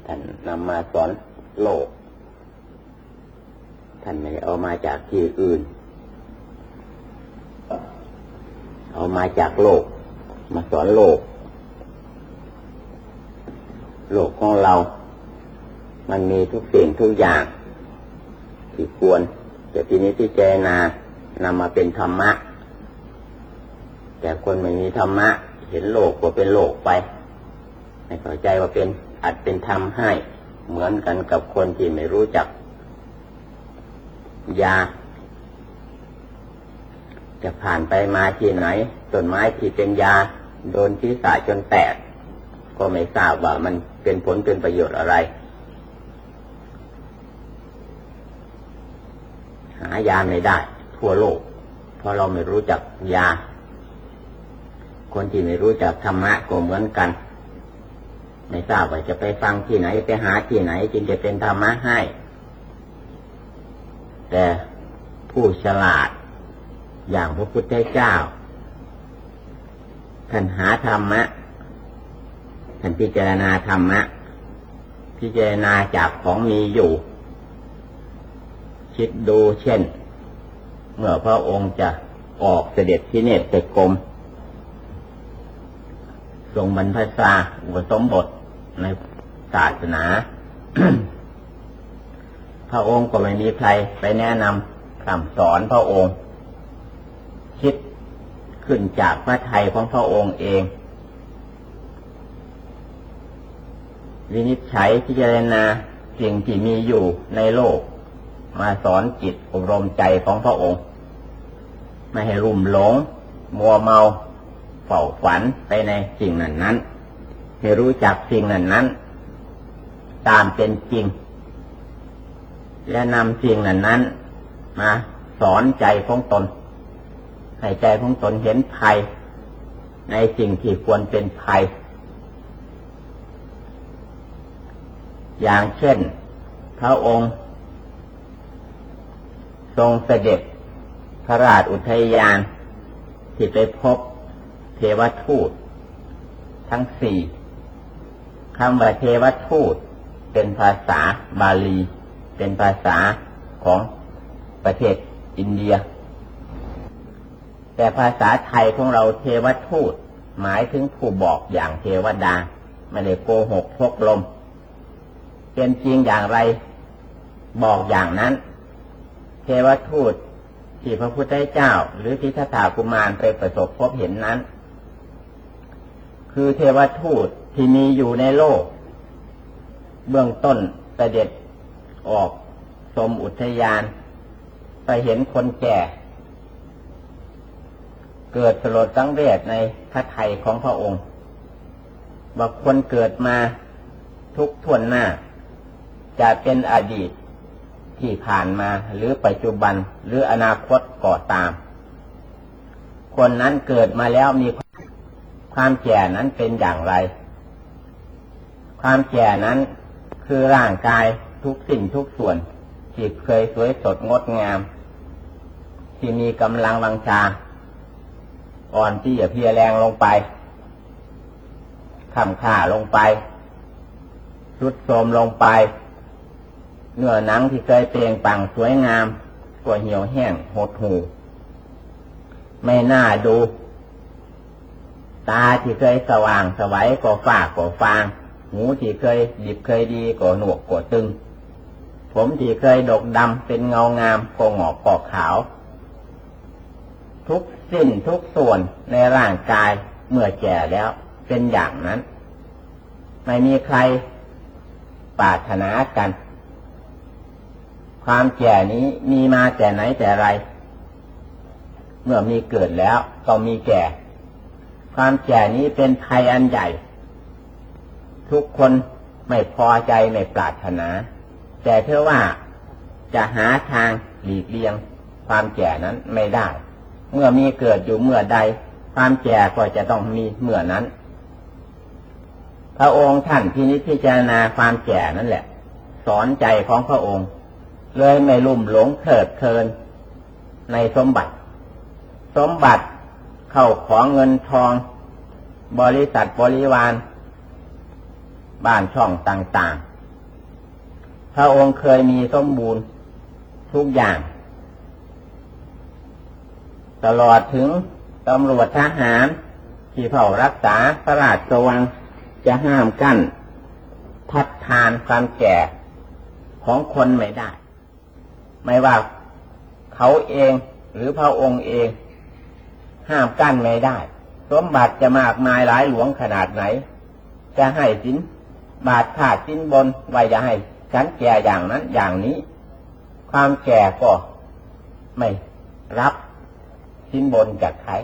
ท่านนำมาสอนโลกท่านไม่ได้เอามาจากที่อื่นเอามาจากโลกมาสอนโลกของเรามันมีทุกสิ่งทุกอย่างที่ควรจะพินิจพิจารณานำมาเป็นธรรมะแต่คนไม่มีธรรมะเห็นโลกว่าเป็นโลกไปไม่เข้าใจว่าเป็นอัดเป็นธรรมให้เหมือนกันกับคนที่ไม่รู้จักยาจะผ่านไปมาที่ไหนต้นไม้ที่เป็นยาโดนศีรษะจนแตกก็ไม่ทราบว่ามันเป็นผลเป็นประโยชน์อะไรหายาไม่ได้ทั่วโลกเพราะเราไม่รู้จักยาคนที่ไม่รู้จักธรรมะก็เหมือนกันไม่ทราบว่าจะไปฟังที่ไหนไปหาที่ไหนจึงจะเป็นธรรมะให้แต่ผู้ฉลาดอย่างพระพุทธเจ้าท่านหาธรรมะท่านพิจารณาธรรมะพิจารณาจากของมีอยู่คิดดูเช่นเมื่อพระองค์จะออกเสด็จพิเนศกรมทรงบรรพชาอุปสมบทในศาสนา พระองค์ก็ไม่มีใครไปแนะนำคำสอนพระองค์คิดขึ้นจากพระทัยของพระองค์เองวินิจฉัยพิจารณาสิ่งที่มีอยู่ในโลกมาสอนจิตอบรมใจของพระองค์ไม่ให้ลุ่มหลงมัวเมาเฝ้าฝันไปในสิ่งนั้นให้รู้จักสิ่งนั้นตามเป็นจริงและนำสิ่งนั้นมาสอนใจของตนให้ใจของตนเห็นภัยในสิ่งที่ควรเป็นภัยอย่างเช่นพระองค์ทรงเสด็จพระราชอุทยานที่ไปพบเทวทูตทั้งสี่คำว่าเทวทูตเป็นภาษาบาลีเป็นภาษาของประเทศอินเดียแต่ภาษาไทยของเราเทวทูตหมายถึงผู้บอกอย่างเทวดาไม่ได้โกหกพกลมเป็นจริงอย่างไรบอกอย่างนั้นเทวทูตที่พระพุทธเจ้าหรือทิฏฐากุมารไปประสบพบเห็นนั้นคือเทวทูตที่มีอยู่ในโลกเบื้องต้นเสด็จออกชมอุทยานไปเห็นคนแก่เกิดสลดสังเวชในพระทัยของพระองค์ว่าคนเกิดมาทุกทวนหน้าจะเป็นอดีตที่ผ่านมาหรือปัจจุบันหรืออนาคตก็ตามคนนั้นเกิดมาแล้วมีความแก่นั้นเป็นอย่างไรความแก่นั้นคือร่างกายทุกสิ่งทุกส่วนที่เคยสวยสดงดงามที่มีกำลังวังชาอ่อนที่จะเพลียแรงลงไปค่ำค่าลงไปทรุดโทรมลงไปเนื้อหนังที่เคยเปล่งปลั่งสวยงามก็เหี่ยวแห้งหดหู่ไม่น่าดูตาที่เคยสว่างไสวก็ฝ้าก็ฟางหูที่เคยดิบเคยดีก็หนวกก็ตึงผมที่เคยดกดำเป็นเงางามก็งอกก็ขาวทุกสิ้นทุกส่วนในร่างกายเมื่อแก่แล้วเป็นอย่างนั้นไม่มีใครปรารถนากันความแก่นี้มีมาแต่ไหนแต่ไรเมื่อมีเกิดแล้วก็มีแก่ความแก่นี้เป็นภัยอันใหญ่ทุกคนไม่พอใจไม่ปรารถนาแต่เท่าว่าจะหาทางหลีกเลี่ยงความแก่นั้นไม่ได้เมื่อมีเกิดอยู่เมื่อใดความแก่ก็จะต้องมีเมื่อนั้นพระองค์ท่านพินิจพิจารณาความแก่นั่นแหละสอนใจของพระองค์เลยไม่ลุ่มหลงเพลิดเพลินในสมบัติเข้าของเงินทองบริษัทบริวารบ้านช่องต่างพระองค์เคยมีสมบูรณ์ทุกอย่างตลอดถึงตำรวจทหารที่เฝ้ารักษาพระราชวังจะห้ามกั้นพัดทานความแก่ของคนไม่ได้ไม่ว่าเขาเองหรือพระองค์เองห้ามกั้นไม่ได้สมบัติจะมากมายหลายหลวงขนาดไหนจะให้สินบาทขาดสินบนไว้จะให้ฉันแก่อย่างนั้นอย่างนี้ความแก่ก็ไม่รับสินบนจากใคร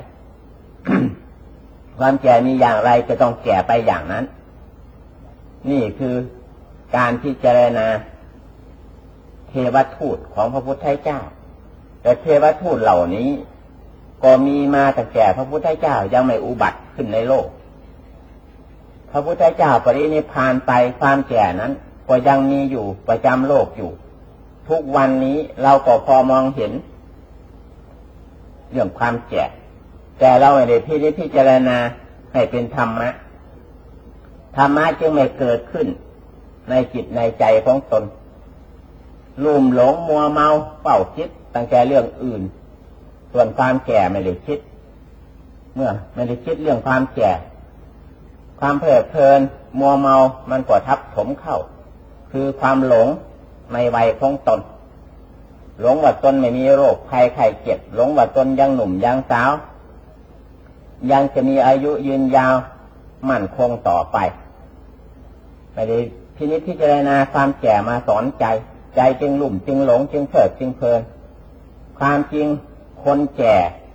ความแก่มีอย่างไรจะต้องแก่ไปอย่างนั้นนี่คือการพิจารณาเทวทูตของพระพุทธเจ้าแต่เทวทูตเหล่านี้ก็มีมาแต่แก่พระพุทธเจ้ายังไม่อุบัติขึ้นในโลกพระพุทธเจ้าปรินิพพานไปความแก่นั้นก็ยังมีอยู่ประจำโลกอยู่ทุกวันนี้เราก็พอมองเห็นเรื่องความแก่แต่เราไม่ได้พิจารณาให้เป็นธรรมะธรรมะจึงไม่เกิดขึ้นในจิตในใจของตนลุ่มหลงมัวเมาเฝ้าคิดตั้งแต่เรื่องอื่นส่วนความแก่ไม่ได้คิดเมื่อไม่ได้คิดเรื่องความแก่ความเพลิดเพลินมัวเมามันก็ทับถมเข้าคือความหลงในวัยของตนหลงว่าตนไม่มีโรคภัยไข้เจ็บหลงว่าตนยังหนุ่มยังสาวยังจะมีอายุยืนยาวมั่นคงต่อไปไม่ได้พิจารณาความแก่มาสอนใจใจจึงหลุ่มจึงหลงจึงเพลิดจึงเพลินความจริงคนแก่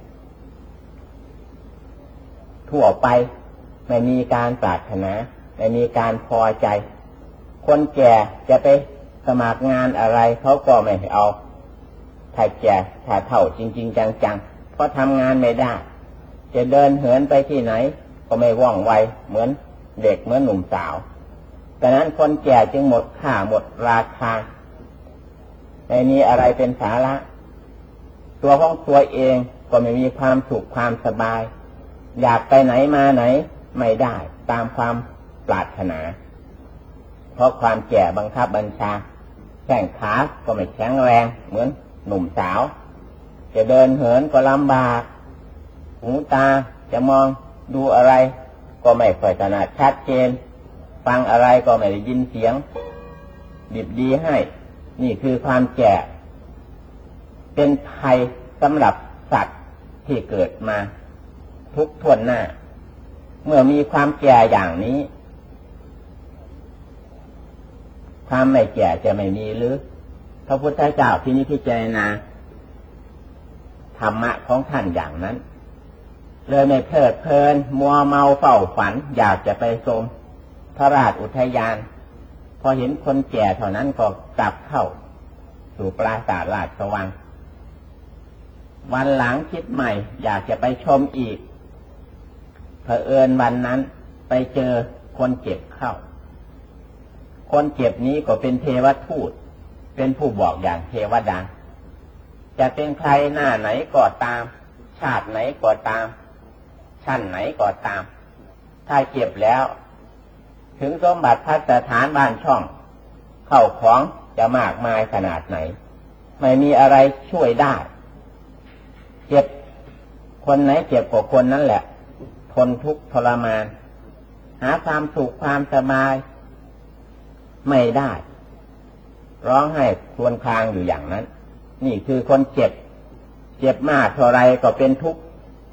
ทั่วไปไม่มีการปรารถนาไม่มีการพอใจคนแก่จะไปสมัครงานอะไรเขาก็ไม่เอาถ้าแก่ถ้าเฒ่าจริงๆจังๆเพราะทำงานไม่ได้จะเดินเหินไปที่ไหนก็ไม่ว่องไวเหมือนเด็กเหมือนหนุ่มสาวดังนั้นคนแก่จึงหมดค่าหมดราคาไม่มีอะไรเป็นสาระตัวของตัวเองก็ไม่มีความสุขความสบายอยากไปไหนมาไหนไม่ได้ตามความปรารถนาเพราะความแก่บังคับบัญชาแข้งขาก็ไม่แข็งแรงเหมือนหนุ่มสาวจะเดินเหินก็ลำบากหูตาจะมองดูอะไรก็ไม่ค่อยถนัดชัดเจนฟังอะไรก็ไม่ได้ยินเสียงดิบดีให้นี่คือความแก่เป็นภัยสำหรับสัตว์ที่เกิดมาทุกทวนหน้าเมื่อมีความแก่อย่างนี้ความไม่แก่จะไม่มีหรือพระพุทธเจ้าพิจารณาธรรมะของท่านอย่างนั้นเลยไม่เพลิดเพลินมัวเมาเฝ้าฝันอยากจะไปชมพระราชอุทยานพอเห็นคนแก่เท่านั้นก็กลับเข้าสู่ปราสาทราชวังวันหลังคิดใหม่อยากจะไปชมอีกเผอิญวันนั้นไปเจอคนเจ็บเข้าคนเจ็บนี้ก็เป็นเทวทูตเป็นผู้บอกอย่างเทวดาจะเป็นใครหน้าไหนก็ตามชาติไหนก็ตามชั้นไหนก็ตามถ้าเจ็บแล้วถึงสมบัติพัฒฐานบ้านช่องเข้าของจะมากมายขนาดไหนไม่มีอะไรช่วยได้เจ็บคนไหนเจ็บกว่าคนนั้นแหละทนทุกข์ทรมานหาความสุขความสบายไม่ได้ร้องไห้ครวญครางอยู่อย่างนั้นนี่คือคนเจ็บมากเท่าไรก็เป็นทุกข์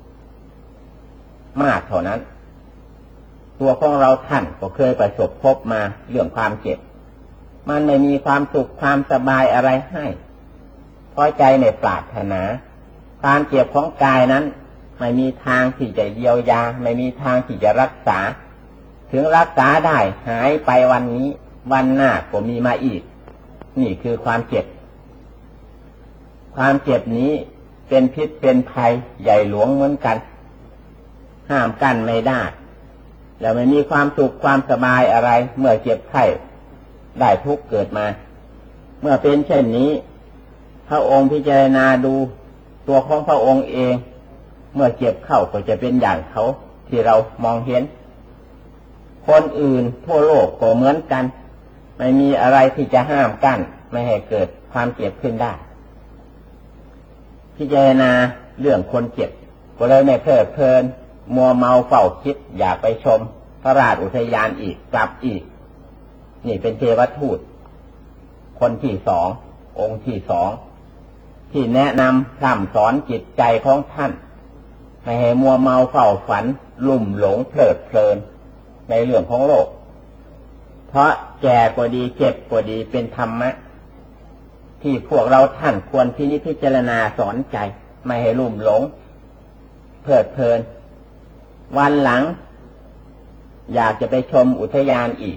มากเท่านั้นตัวของเราท่านก็เคยประสบพบมาเรื่องความเจ็บมันไม่มีความสุขความสบายอะไรให้เพราะใจไม่ปรารถนาความเจ็บของกายนั้นไม่มีทางที่จะเยียวยาไม่มีทางที่จะรักษาถึงรักษาได้หายไปวันนี้วันหน้าก็มีมาอีกนี่คือความเจ็บความเจ็บนี้เป็นพิษเป็นภัยใหญ่หลวงเหมือนกันห้ามกั้นไม่ได้แล้วไม่มีความสุขความสบายอะไรเมื่อเจ็บไข้ได้ทุกข์เกิดมาเมื่อเป็นเช่นนี้พระองค์พิจารณาดูตัวของพระองค์เองเมื่อเจ็บเข้าก็จะเป็นอย่างเขาที่เรามองเห็นคนอื่นทั่วโลกก็เหมือนกันไม่มีอะไรที่จะห้ามกั้นไม่ให้เกิดความเจ็บขึ้นได้พิจารณาเรื่องคนเจ็บก็เลยไม่เพลิดเพลินมัวเมาเฝ้าคิดอยากไปชมพระราชอุทยานอีกกลับอีกนี่เป็นเทวทูตคนที่สององค์ที่สองที่แนะนำพร่ำสอนจิตใจของท่านไม่ให้มัวเมาเฝ้าฝันลุ่มหลงเพลิดเพลินในเรื่องของโลกเพราะแก่กว่าดีเจ็บกว่าดีเป็นธรรมะที่พวกเราท่านควรพินิจพิจารณาสอนใจไม่ให้ลุ่มหลงเพลิดเพลินวันหลังอยากจะไปชมอุทยานอีก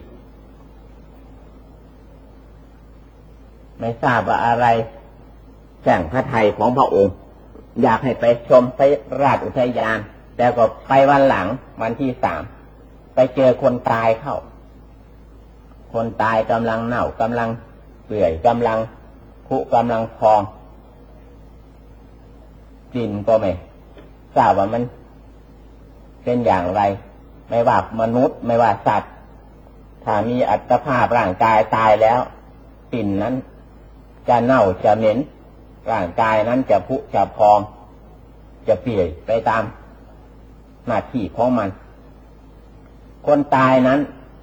ไม่ทราบว่าอะไรแจ้งพระทัยของพระองค์อยากให้ไปชมไปราชอุทยานแต่ก็ไปวันหลังวันที่3ไปเจอคนตายเข้าคนตายกำลังเน่ากำลังเปื่อยกำลังคุกำลังพองกลิ่นก็ไม่ทราบว่ามันเป็นอย่างไรไม่ว่ามนุษย์ไม่ว่าสัตว์ถ้ามีอัตภาพร่างกายตายแล้วกลิ่นนั้นจะเน่าจะเหม็นร่างกายนั้นจะพุจะพองจะเปื่อยไปตามหน้าที่ของมันคนตายนั้น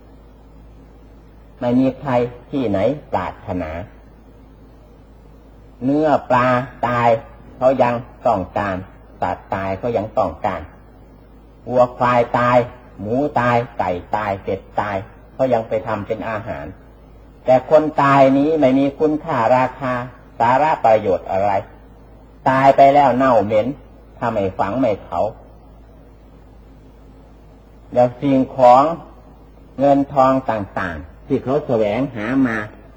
ไม่มีใครที่ไหนปรารถนาเนื้อปลาตายเขายังต้องการสัตว์ตายเขายังต้องการวัวควายตายหมูตายไก่ตายเป็ดตายเขายังไปทำเป็นอาหารแต่คนตายนี้ไม่มีคุณค่าราคาสาระประโยชน์อะไรตายไปแล้วเน่าเหม็นถ้าไม่ฝังไม่เผาแล้วสิ่งของเงินทองต่างๆที่เขาแสวงหามา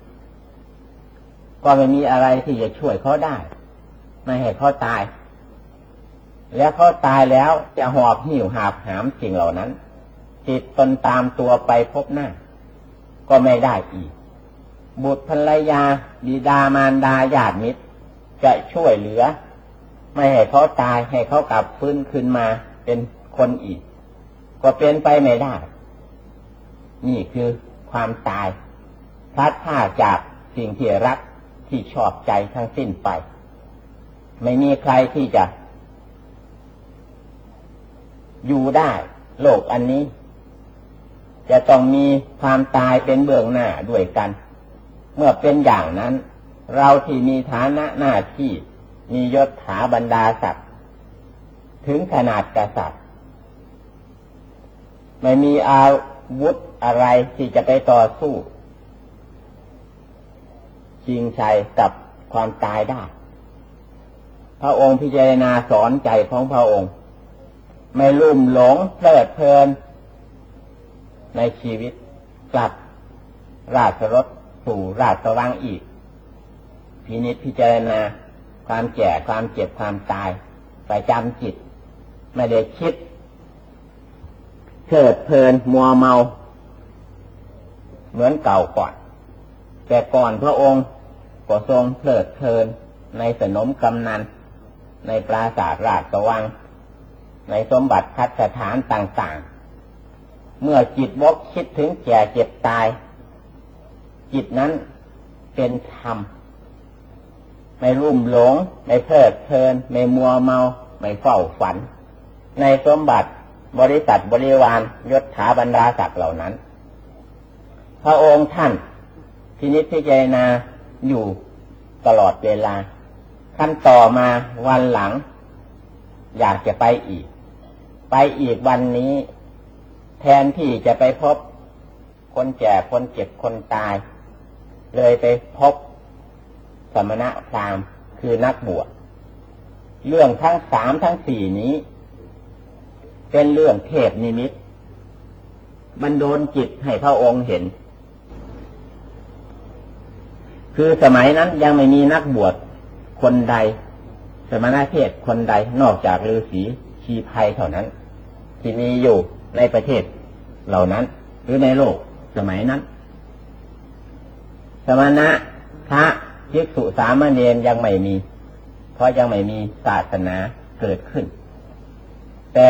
ก็ไม่มีอะไรที่จะช่วยเขาได้ไม่ให้เขาตายแล้วเขาตายแล้วจะหอบหิ้วหาบหามสิ่งเหล่านั้นติดตนตามตัวไปพบหน้าก็ไม่ได้อีกบุตรภรรยาบิดามารดาญาติมิตรจะช่วยเหลือไม่ให้เขาตายให้เขากลับฟื้นขึ้นมาเป็นคนอีกก็เป็นไปไม่ได้นี่คือความตายพลัดพรากจากสิ่งที่รักที่ชอบใจทั้งสิ้นไปไม่มีใครที่จะอยู่ได้โลกอันนี้จะต้องมีความตายเป็นเบื้องหน้าด้วยกันเมื่อเป็นอย่างนั้นเราที่มีฐานะหน้าที่มียศถาบรรดาศักดิ์ถึงขนาดกษัตริย์ไม่มีอาวุธอะไรที่จะไปต่อสู้ชิงชัยกับความตายได้พระองค์พิจารณาสอนใจของพระองค์ไม่ลุ่มหลงเพลิดเพลินในชีวิตกลับราชรถสู่ราชวังอีกพินิจพิจารณาความแก่ความเจ็บความตายไปจำจิตไม่ได้คิดเพลิดเพลินมัวเมาเหมือนเก่าก่อนแต่ก่อนพระองค์ก็ทรงเพลิดเพลินในสนมกำนันในปราสาทราชวังในสมบัติพัฒฐานต่างๆเมื่อจิตวกคิดถึงแก่เจ็บตายจิตนั้นเป็นธรรมไม่ลุ่มหลงไม่เพลิดเพลินไม่มัวเมาไม่เฝ้าฝันในสมบัติบริษัทบริวารยศถาบรรดาศักดิ์เหล่านั้นพระองค์ท่านพินิจพิจารณาอยู่ตลอดเวลาขั้นต่อมาวันหลังอยากจะไปอีกวันนี้แทนที่จะไปพบคนแก่คนเจ็บคนตายเลยไปพบสมณะพราหมณ์คือนักบวชเรื่องทั้ง3ทั้ง4นี้เป็นเรื่องเทพนิมิตบันดาลจิตให้พระองค์เห็นคือสมัยนั้นยังไม่มีนักบวชคนใดสมณะเพศคนใดนอกจากฤาษีชีไพรเท่านั้นที่มีอยู่ในประเทศเหล่านั้นหรือในโลกสมัยนั้นสมณะพระภิกษุสามเณรยังไม่มีเพราะยังไม่มีศาสนาเกิดขึ้นแต่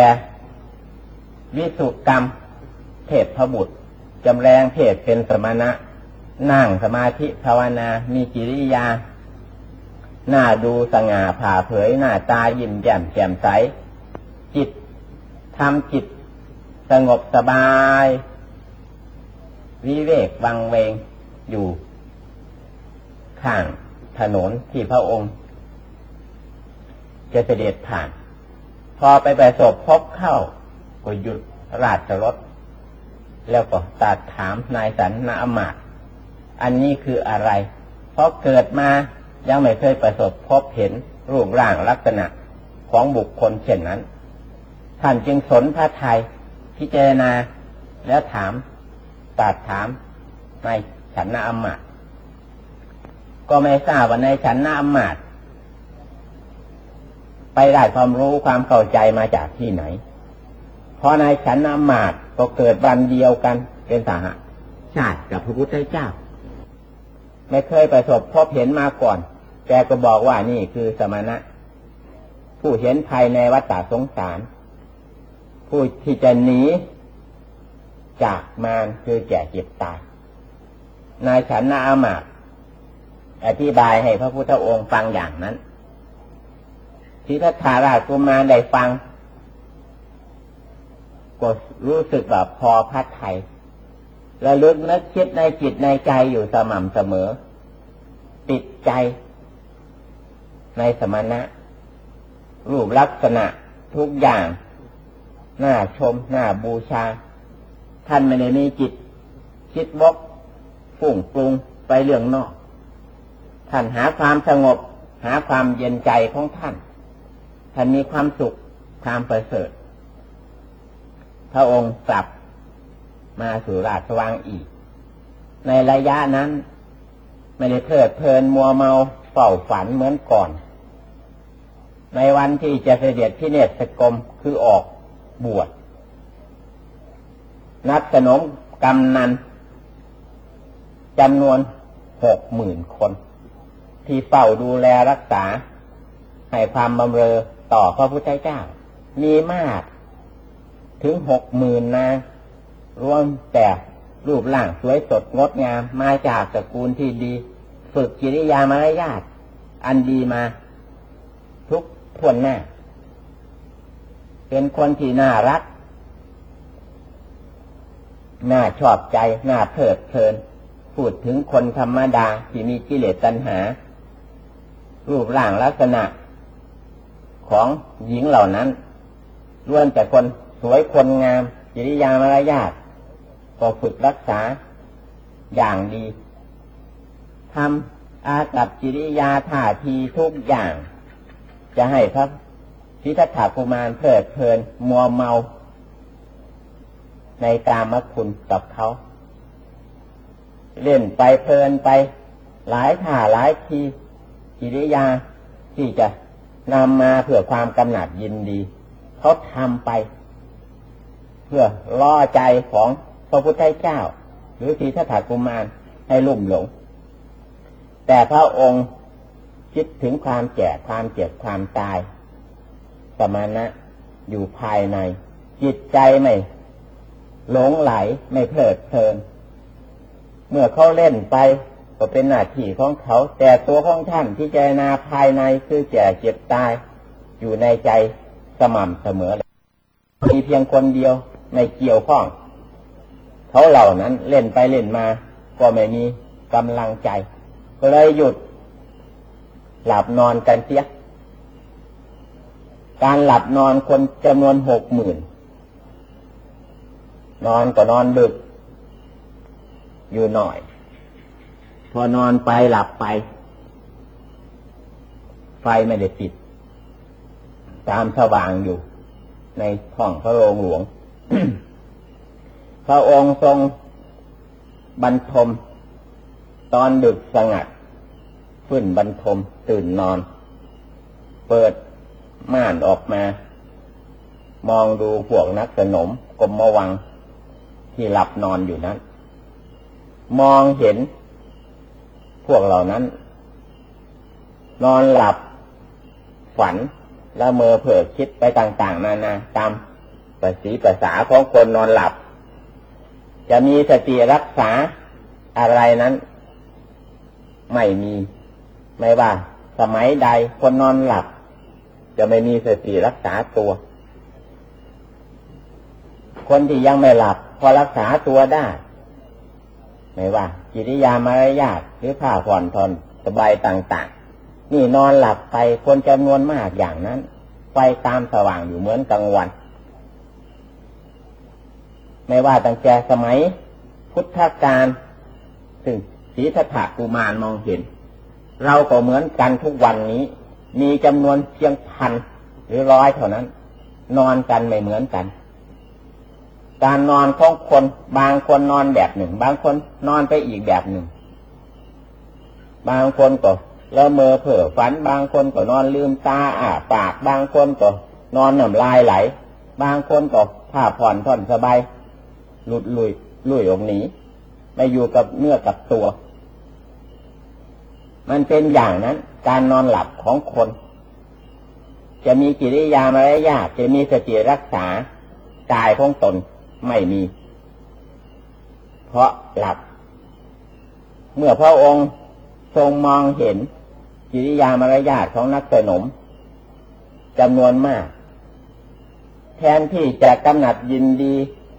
วิสุกรรมเทพบุตรจำแรงเพศเป็นสมณะนั่งสมาธิภาวนามีกิริยาหน้าดูสง่าผ่าเผยหน้าตายิ้มแย้มแจ่มใสจิตทำจิตสงบสบายวิเวกวังเวงอยู่ข้างถนนที่พระองค์จะเสด็จผ่านพอไปประสบพบเข้าก็หยุดราชรถแล้วก็ตรัสถามนายสันนาอมาตย์อันนี้คืออะไรเพราะเกิดมายังไม่เคยประสบพบเห็นรูปร่างลักษณะของบุคคลเช่นนั้นท่านจึงสนพระทัยพิจารณาแล้วถามตรัสถามนายสันนาอมาตย์ก็ไม่ทราบว่านายสันนาอมาตย์ไปได้ความรู้ความเข้าใจมาจากที่ไหนเพราะนายสันนาอมาตย์ก็เกิดวันเดียวกันเป็นสหชาติกับพระพุทธเจ้าไม่เคยประสบพบเห็นมาก่อนแกก็บอกว่านี่คือสมณะผู้เห็นภัยในวัฏสงสารผู้ที่จะหนีจากมารคือแก่เจ็บตายนายสันนาอมาตย์อธิบายให้พระพุทธองค์ฟังอย่างนั้นที่ทัตถาราชกุมารได้ฟังก็รู้สึกแบบพอพระทัยและลึกนึกคิดในจิตในใจอยู่สม่ำเสมอติดใจในสมณะรูปลักษณะทุกอย่างน่าชมน่าบูชาท่านไม่ได้มีจิตคิดวกฟุ้งปรุงไปเรื่องนอกท่านหาความสงบหาความเย็นใจของท่านมีความสุขความประเสริฐพระองค์กลับมาสู่ราชวังอีกในระยะนั้นไม่ได้เพลิดเพลินมัวเมาเฝ้าฝันเหมือนก่อนในวันที่จะเสด็จพิเนศกรมคือออกบวชนับสนมกำนันจำนวน 60,000 คนที่เฝ้าดูแลรักษาให้ความบำเรอต่อพระพุทธเจ้ามีมากถึง 60,000 นางรวมแต่รูปร่างสวยสดงดงามมาจากตระกูลที่ดีฝึกกิริยามารยาทอันดีมาทุกท่วนหน้าเป็นคนที่น่ารักน่าชอบใจน่าเพลิดเพลินพูดถึงคนธรรมดาที่มีกิเลสตัณหารูปร่างลักษณะของหญิงเหล่านั้นล้วนแต่คนสวยคนงามกิริยามารยาทก็ฝึกรักษาอย่างดีทำอากัปกิริยาท่าทีทุกอย่างจะให้พระสิทธัตถกุมารเพลิดเพลินมัวเมาในกามคุณกับเขาเล่นไปเพลินไปหลายท่าหลายทีกิริยาที่จะนำมาเพื่อความกำหนัดยินดีเขาทำไปเพื่อล่อใจของพระพุทธเจ้าหรือสิทธัตถกุมารให้ลุ่มหลงแต่พระองค์คิดถึงความแก่ความเจ็บความตายสมณะอยู่ภายในจิตใจไม่หลงไหลไม่เพลิดเพลินเมื่อเขาเล่นไปก็เป็นหน้าที่ของเขาแต่ตัวของท่านพิจารณาภายในคือแก่เจ็บตายอยู่ในใจสม่ำเสมอมีเพียงคนเดียวไม่เกี่ยวข้องเขาเหล่านั้นเล่นไปเล่นมาก็ไม่มีกำลังใจก็เลยหยุดหลับนอนกันเสียการหลับนอนคนจำนวน 60,000 นอนก็นอนดึกอยู่หน่อยพอนอนไปหลับไปไฟไม่ได้ติดตามสว่างอยู่ในห้องพระโรงหลวง พระองค์ทรงบรรทมตอนดึกสงัดขึ้นบรรทมตื่นนอนเปิดม่านออกมามองดูพวกนักสนมกรมวังที่หลับนอนอยู่นั้นมองเห็นพวกเหล่านั้นนอนหลับฝันละเมอเพ้อคิดไปต่างๆนานาตามภาษาของคนนอนหลับจะมีสติรักษาอะไรนั้นไม่มีไม่ว่าสมัยใดคนนอนหลับจะไม่มีสติรักษาตัวคนที่ยังไม่หลับพอรักษาตัวได้ไม่ว่ากิริยามารยาทหรือผ้าผ่อนทนสบายต่างๆนี่นอนหลับไปคนจำนวนมากอย่างนั้นไฟตามสว่างอยู่เหมือนกลางวันไม่ว่าตั้งแต่สมัยพุทธกาลซึ่งศรีสัทธกุมารมองเห็นเราก็เหมือนกันทุกวันนี้มีจำนวนเพียงพันหรือร้อยเท่านั้นนอนกันไม่เหมือนกันการนอนของคนบางคนนอนแบบหนึ่งบางคนนอนไปอีกแบบหนึ่งบางคนก็ละเมอเพ้อฝันบางคนก็นอนลืมตาอ้าปากบางคนก็นอนน้ำลายไหลบางคนก็ผ้าผ่อนท่อนสบายหลุดลุยออกหนีไม่อยู่กับเนื้อกับตัวมันเป็นอย่างนั้นการนอนหลับของคนจะมีกิริยามารยาทจะมีสติรักษากายของตนไม่มีเพราะหลับเมื่อพระองค์ทรงมองเห็นกิริยามารยาทของนักสนมจำนวนมากแทนที่จะกำหนัดยินดี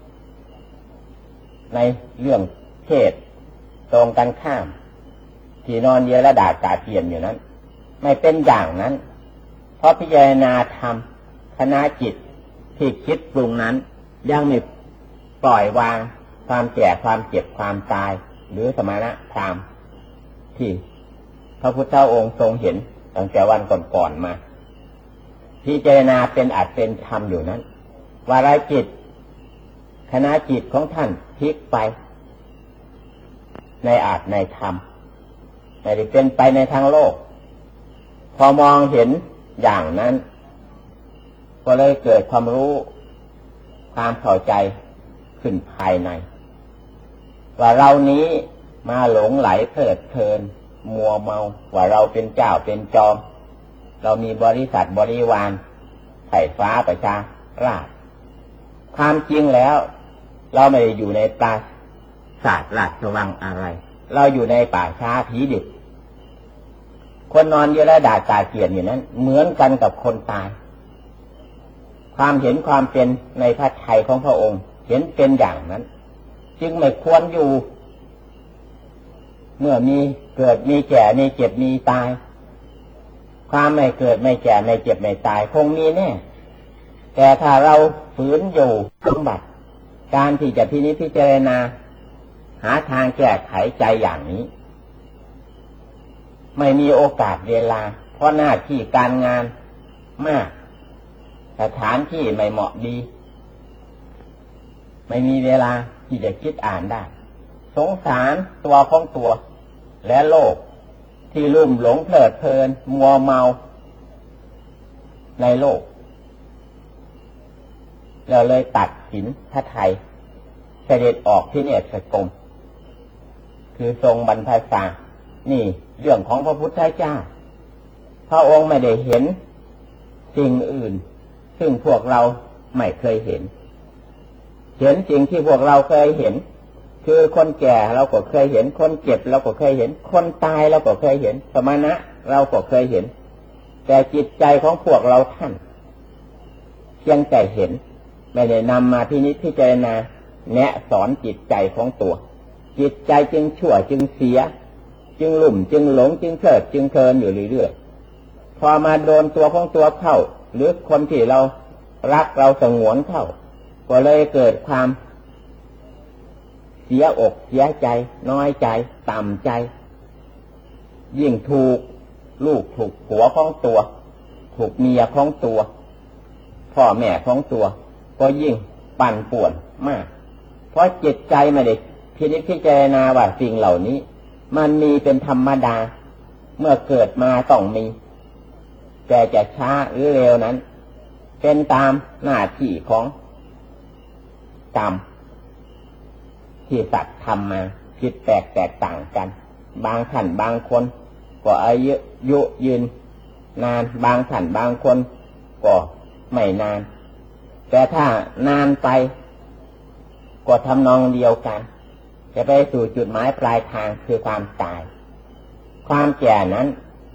ในเรื่องเพศตรงกันข้ามที่นอนเยระดากาเทียนอยู่นั้นไม่เป็นอย่างนั้นเพราะพิจารณาธรรมคณะจิตที่คิดปรุงนั้นยังไม่ปล่อยวางความแก่ความเจ็บความตายหรือสมณพราหมณ์ที่พระพุทธองค์ทรงเห็นตั้งแต่วันก่อนๆมาพิจารณาเป็นอัตเป็นธรรมอยู่นั้นวาระจิตคณะจิตของท่านพลิกไปในอัตในธรรมไม่ได้เป็นไปในทางโลกพอมองเห็นอย่างนั้นก็เลยเกิดความรู้ความเข้าใจขึ้นภายในว่าเรานี้มาหลงไหลเพลิดเพลินมัวเมาว่าเราเป็นเจ้าเป็นจอมเรามีบริษัทบริวารไถ่ฟ้าประชาราชความจริงแล้วเราไม่ได้อยู่ในปราสาทราชวังอะไรเราอยู่ในป่าช้าผีดิบคนนอนเยระดากาเกียรติอย่างนั้นเหมือนกันกับคนตายความเห็นความเป็นในพระทัยของพระองค์เห็นเป็นอย่างนั้นจึงไม่ควรอยู่เมื่อมีเกิดมีแก่มีเจ็บมีตายความไม่เกิดไม่แก่ไม่เจ็บไม่ตายคงมีแน่แต่ถ้าเราฝืนอยู่สมบัติการที่จะพินิจพิจารณาหาทางแก้ไขใจอย่างนี้ไม่มีโอกาสเวลาเพราะหน้าที่การงานมากสถานที่ไม่เหมาะดีไม่มีเวลาที่จะคิดอ่านได้สงสารตัวของตัวและโลกที่ลุ่มหลงเพลิดเพลินมัวเมาในโลกเราเลยตัดสินพระทัยเสด็จออกพิเนศกรมคือทรงบรรพชานี่เรื่องของพระพุทธเจ้าพระองค์ไม่ได้เห็นสิ่งอื่นซึ่งพวกเราไม่เคยเห็นสิ่งที่พวกเราเคยเห็นคือคนแก่เราก็เคยเห็นคนเจ็บเราก็เคยเห็นคนตายเราก็เคยเห็นสมณะเราก็เคยเห็นแต่จิตใจของพวกเราท่านเพียงแต่เห็นไม่ได้นำมาพินิจพิจารณาแนะสอนจิตใจของตัวจิตใจจึงชั่วจึงเสียจึงหลุ่มจึงหลงจึงเพลิดจึงเพลินอยู่เรื่อยๆพอมาโดนตัวของตัวเข้าหรือคนที่เรารักเราสงวนเข้าก็เลยเกิดความเสียอกเสียใจน้อยใจต่ำใจยิ่งถูกลูกถูกผัวของตัวถูกเมียของตัวพ่อแม่ของตัวก็ยิ่งปั่นป่วนมากเพราะจิตใจไม่ได้พินิจพิจารณาว่าสิ่งเหล่านี้มันมีเป็นธรรมดาเมื่อเกิดมาต้องมีแต่จะช้าหรือเร็วนั้นเป็นตามหน้าที่ของกรรมที่สัตว์ทำมาผิดแตกต่างกันบางท่านบางคนก็อายุยืนนานบางท่านบางคนก็ไม่นานแต่ถ้านานไปก็ทำนองเดียวกันจะไปสู่จุดหมายปลายทางคือความตายความแก่นั้น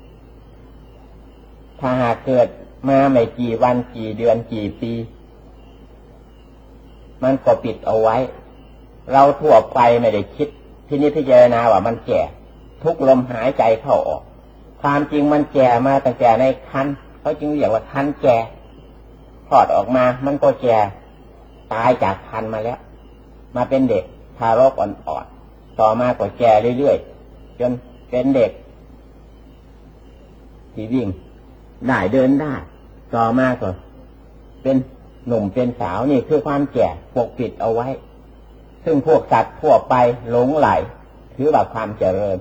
ถ้าหากเกิดมาไม่กี่วันกี่เดือนกี่ปีมันก็ปิดเอาไว้เราทั่วไปไม่ได้คิดที่นี้พิจารณาว่ามันแก่ทุกลมหายใจเข้าออกความจริงมันแก่มาตั้งแต่ในครรภ์เขาจึงเรียกว่าครรภ์แก่คลอดออกมามันก็แก่ตายจากครรภ์มาแล้วมาเป็นเด็กทารกอ่อนๆต่อมาก็แก่เรื่อยๆจนเป็นเด็กที่วิ่งได้เดินได้ต่อมาก็เป็นหนุ่มเป็นสาวนี่คือความแก่ปกปิดเอาไว้ซึ่งพวกสัตว์ทั่วไปหลงไหลถือว่าความเจริญ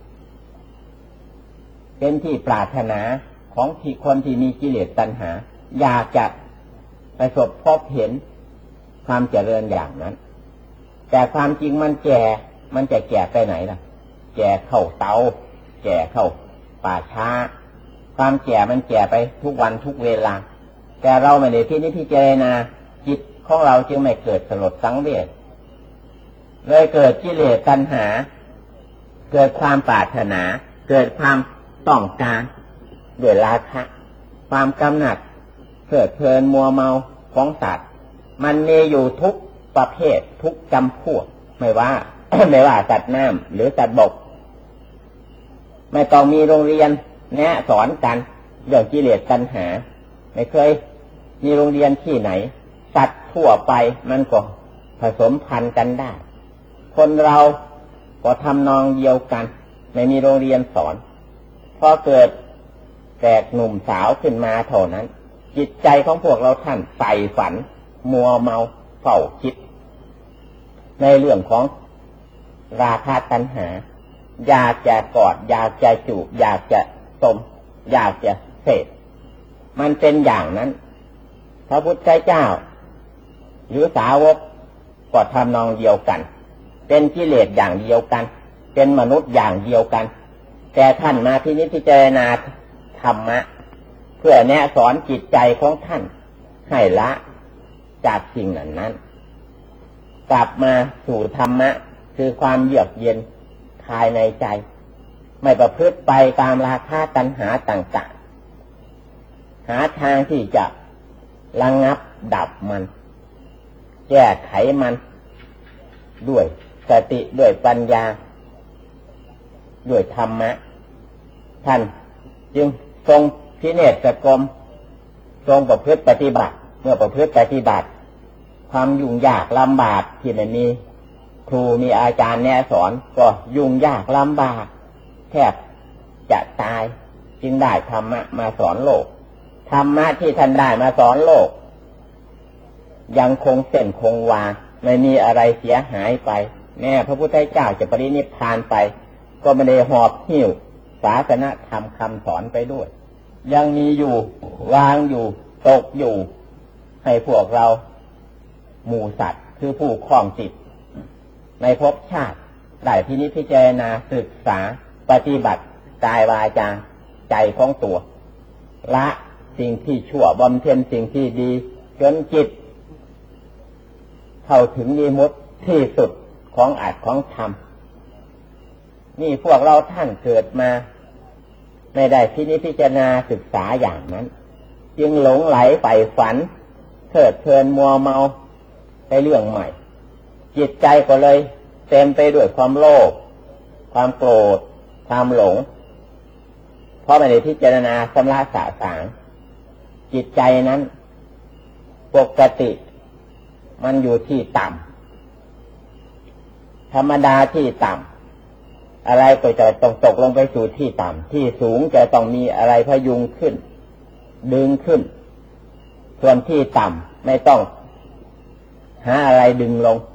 เป็นที่ปรารถนาของที่คนที่มีกิเลสตัณหาอยากจะประสบพบเห็นความเจริญอย่างนั้นแต่ความจริงมันแก่มันจะแก่ไปไหนล่ะแก่เข้าเตาแก่เข้าป่าช้าความแก่มันแก่ไปทุกวันทุกเวลาแต่เราไม่ได้พิจารณาจิตของเราจึงไม่เกิดสลดสังเวชเลยเกิดกิเลสตัณหาเกิดความปรารถนาเกิดความต้องการด้วยราคะความกำหนัดเพลิดเพลินมัวเมาของสัตว์มันมีอยู่ทุกประเภททุกจำพวกไม่ว่า ไม่ว่าสัตว์น้ำหรือสัตว์บกไม่ต้องมีโรงเรียนแนะสอนกันเรื่องกิเลสตัณหาไม่เคยมีโรงเรียนที่ไหนสัตว์ทั่วไปมันก็ผสมพันธุ์กันได้คนเราก็ทำนองเดียวกันไม่มีโรงเรียนสอนพอเกิดแตกหนุ่มสาวขึ้นมาเท่านั้นจิตใจของพวกเราท่านใฝ่ฝันมัวเมาเฝ้าคิดในเรื่องของราคะตัณหาอยากจะกอดอยากจะจูบอยากจะตมอยากจะเสพมันเป็นอย่างนั้นพระพุทธเจ้าหรือสาวกก็ทำนองเดียวกันเป็นกิเลสอย่างเดียวกันเป็นมนุษย์อย่างเดียวกันแต่ท่านมาที่นี้พิจารณาธรรมะเพื่อแนะสอนจิตใจของท่านให้ละจากสิ่งนั้นกลับมาสู่ธรรมะคือความเยือกเย็นภายในใจไม่ประพฤติไปตามราคะตัณหาต่างๆหาทางที่จะระงับดับมันแก้ไขมันด้วยสติด้วยปัญญาด้วยธรรมะท่านจึงทรงพิเนศกรมทรงประพฤติปฏิบัติเมื่อประพฤติปฏิบัติความยุ่งยากลำบากที่ไม่มีครูมีอาจารย์แนะสอนก็ยุ่งยากลำบากแทบจะตายจึงได้ธรรมะมาสอนโลกธรรมะที่ท่านได้มาสอนโลกยังคงเส้นคงวาไม่มีอะไรเสียหายไปแม้พระพุทธเจ้าจะปรินิพพานไปก็ไม่ได้หอบหิ้วศาสนธรรมคำสอนไปด้วยยังมีอยู่วางอยู่ตกอยู่ให้พวกเราหมู่สัตว์คือผู้ครองจิตในภพชาติได้พิจารณาศึกษาปฏิบัติกายวาจาใจของตัวละสิ่งที่ชั่วบำเพ็ญสิ่งที่ดีจนจิตเข้าถึงนิมุตติที่สุดของอัตของธรรมนี่พวกเราท่านเกิดมาไม่ได้พิจารณาศึกษาอย่างนั้นจึงหลงไหลใฝ่ฝันเพลิดเพลินมัวเมาไปเรื่องใหม่จิตใจก็เลยเต็มไปด้วยความโลภความโกรธความหลงเพราะไม่ได้พิจารณาชำระสะสางจิตใจนั้นปกติมันอยู่ที่ต่ำธรรมดาที่ต่ำอะไรก็จะต้องตกลงไปสู่ที่ต่ำที่สูงจะต้องมีอะไรพยุงขึ้นดึงขึ้นส่วนที่ต่ำไม่ต้องหาอะไรดึงลง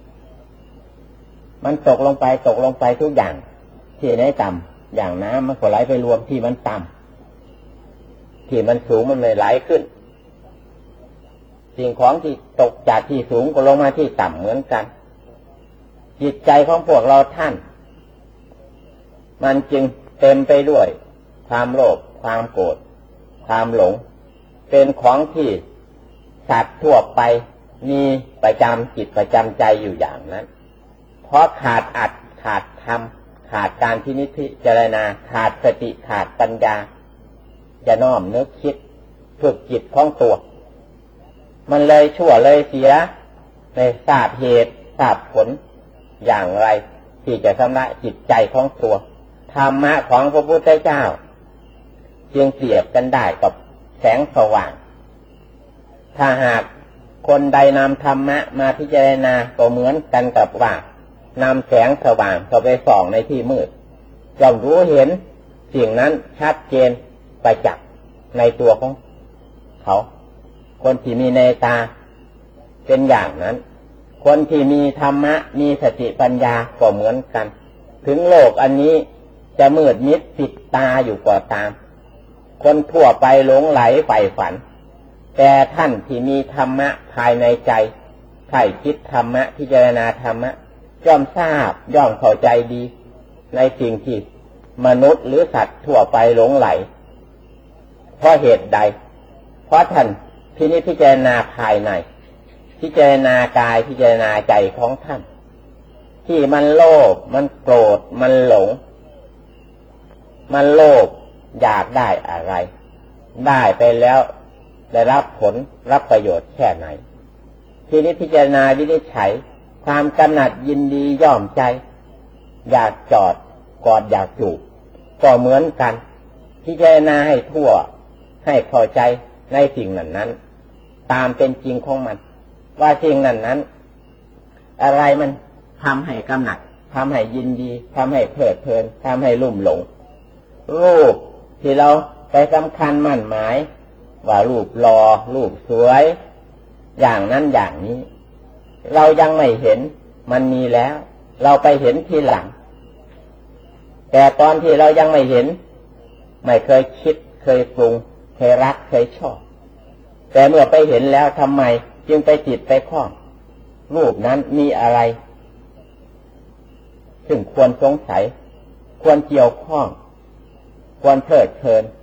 มันตกลงไปทุกอย่างที่ไหนต่ำอย่างน้ำมันก็ไหลไปรวมที่มันต่ำที่มันสูงมันไม่ไหลขึ้นสิ่งของที่ตกจากที่สูงก็ลงมาที่ต่ำเหมือนกันจิตใจของพวกเราท่านมันจึงเต็มไปด้วยความโลภความโกรธความหลงเป็นของที่สัตว์ทั่วไปมีประจำจิตประจำใจอยู่อย่างนั้นพเพราะขาดอัดขาดธรรมขาดการพินิจพิจารณาขาดสติขาดปัญญาจะน้อมนึกคิดฝึกจิตของตัวมันเลยชั่วเลยเสียในทราบเหตุทราบผลอย่างไรที่จะชำระจิตใจของตัวธรรมะของพระพุทธเจ้าจึงเปรียบกันได้กับแสงสว่างถ้าหากคนใดนำธรรมะมาพิจารณาก็เหมือนกันกับว่านำแสงสว่างเข้าไปส่องในที่มืดย่อมรู้เห็นสิ่งนั้นชัดเจนประจักษ์ในตัวของเขาคนที่มีในตาเป็นอย่างนั้นคนที่มีธรรมะมีสติปัญญาก็เหมือนกันถึงโลกอันนี้จะมืดมิดปิดตาอยู่ก็ตามคนทั่วไปหลงไหลใฝ่ฝันแต่ท่านที่มีธรรมะภายในใจใคร่คิดธรรมะพิจารณาธรรมะย่อมทราบย่อมเข้าใจดีในสิ่งที่มนุษย์หรือสัตว์ทั่วไปหลงไหลเพราะเหตุใดเพราะท่านพิจารณาภายในพิจารณากายพิจารณาใจของท่านที่มันโลภมันโกรธมันหลงมันโลภอยากได้อะไรได้ไปแล้วได้รับผลรับประโยชน์แค่ไหนทีนี้พิจารณาวินิจฉัยความกำหนัดยินดีย่อมใจอยากจอดกอดอยากจูบก็เหมือนกันพิจารณาให้ทั่วให้เข้าใจในสิ่งนั้นตามเป็นจริงของมันว่าสิ่งนั้นอะไรมันทำให้กำหนัดทำให้ยินดีทำให้เพลิดเพลินทำให้ลุ่มหลงรูปที่เราไปสำคัญมั่นหมายว่ารูปหล่อรูปสวยอย่างนั้นอย่างนี้เรายังไม่เห็นมันมีแล้วเราไปเห็นทีหลังแต่ตอนที่เรายังไม่เห็นไม่เคยคิดเคยปรุงเคยรักเคยชอบแต่เมื่อไปเห็นแล้วทำไมจึงไปติดไปคล้องรูปนั้นมีอะไรซึ่งควรสงสัยควรเกี่ยวข้องควรเพลิดเพลิน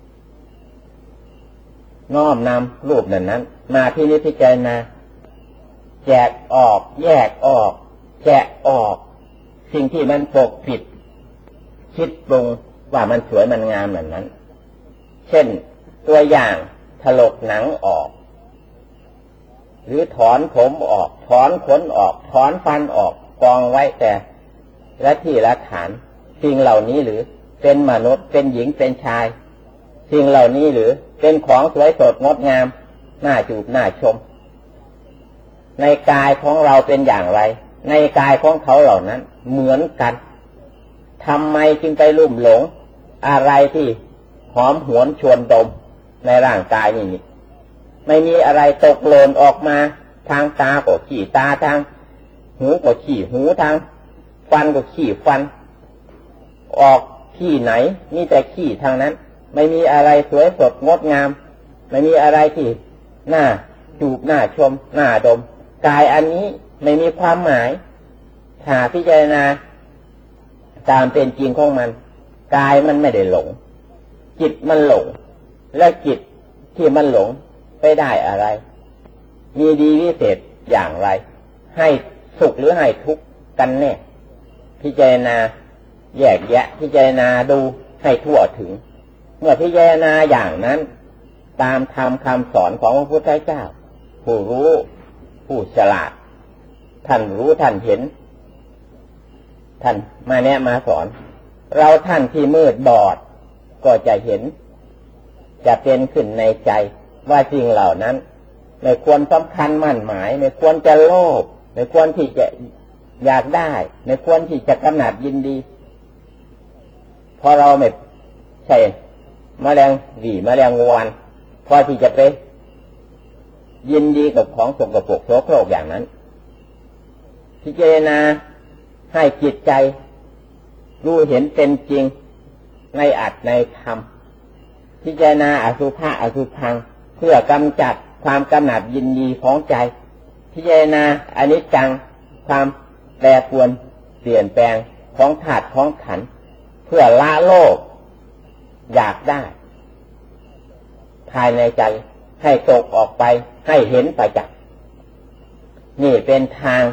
น้อมนำรูปนั้นมาที่นิพพิจารณาแยกออกแยกออกแกะออกสิ่งที่มันปกปิดคิดปรุงว่ามันสวยมันงามแบบนั้นเช่นตัวอย่างถลกหนังออกหรือถอนผมออกถอนขนออกถอนฟันออกกองไว้แต่ละที่ละฐานสิ่งเหล่านี้หรือเป็นมนุษย์เป็นหญิงเป็นชายสิ่งเหล่านี้หรือเป็นของสวยสดงดงามน่าจูบน่าชมในกายของเราเป็นอย่างไรในกายของเขาเหล่านั้นเหมือนกันทำไมจึงไปลุ่มหลงอะไรที่หอมหวนชวนดมในร่างกายนี่ไม่มีอะไรตกหล่นออกมาทางตาก็ขี้ตาทางหูก็ขี้หูทางฟันก็ขี้ฟันออกขี้ไหนมีแต่ขี้ทางนั้นไม่มีอะไรสวยสดงดงามไม่มีอะไรที่น่าจูบน่าชมน่าดมกายอันนี้ไม่มีความหมายถ้าพิจารณาตามเป็นจริงของมันกายมันไม่ได้หลงจิตมันหลงและจิตที่มันหลงไปได้อะไรมีดีวิเศษอย่างไรให้สุขหรือให้ทุกข์กันแน่พิจารณาแยกแยะพิจารณาดูให้ทั่วถึงเมื่อพิจารณาอย่างนั้นตามธรรมคำสอนของพระพุทธเจ้าผู้รู้ผู้ฉลาดท่านรู้ท่านเห็นท่านมาแนะมาสอนเราท่านที่มืดบอดก็จะเห็นจะเป็นขึ้นในใจว่าสิ่งเหล่านั้นไม่ควรสำคัญมั่นหมายไม่ควรจะโลภไม่ควรที่จะอยากได้ไม่ควรที่จะกำหนัดยินดีเพราะเราไม่ใช่แมลงวี่แมลงวันพอที่จะไปยินดีกับของสกปรกโสโครกอย่างนั้นพิจารณาให้จิตใจรู้เห็นเป็นจริงในอัตในธรรมพิจารณาอสุภะอสุภังเพื่อกำจัดความกำหนัดยินดีของใจพิจารณาอนิจจังความแปรปรวนเปลี่ยนแปลงของธาตุของขันธ์เพื่อละโลภอยากได้ภายในใจให้ตกออกไปให้เห็นไปจักนี่เป็นท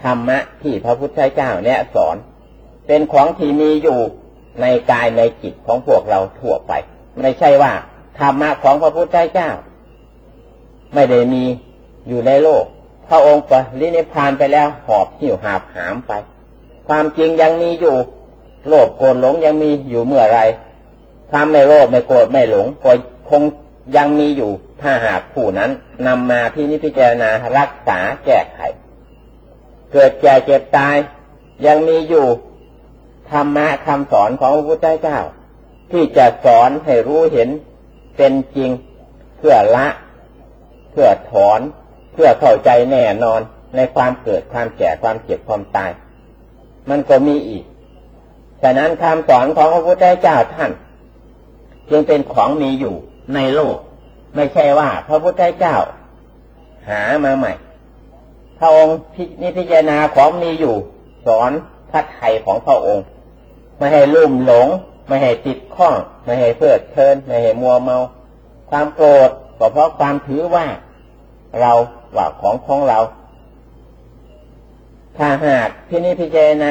ธรรมะที่พระพุทธเจ้าแนะสอนเป็นของที่มีอยู่ในกายในจิตของพวกเราทั่วไปไม่ใช่ว่าธรรมะของพระพุทธเจ้าไม่ได้มีอยู่ในโลกพระองค์ปรินิพพานไปแล้วหอบหิ้วหาบหามไปความจริงยังมีอยู่โลภโกรธหลงยังมีอยู่เมื่อไรความไม่โลภไม่โกรธไม่หลงก็คงยังมีอยู่ถ้าหากผู้นั้นนำมาพิจารณารักษาแก้ไขเกิดแก่เจ็บตายยังมีอยู่ธรรมะคำสอนของพระพุทธเจ้าที่จะสอนให้รู้เห็นเป็นจริงเพื่อละเพื่อถอนเพื่อเข้าใจแน่นอนในความเกิดความแก่ความเจ็บความตายมันก็มีอีกฉะนั้นคำสอนของพระพุทธเจ้าท่านจึงเป็นของมีอยู่ในโลกไม่ใช่ว่าพระพุทธเจ้าหามาใหม่พระองค์พิจารณาของมีอยู่สอนพระทัยของพระองค์ไม่ให้ลุ่มหลงไม่ให้ติดข้องไม่ให้เพลิดเพลินไม่ให้มัวเมาความโกรธก็เพราะความถือว่าเราว่าของเราถ้าหากพิจารณา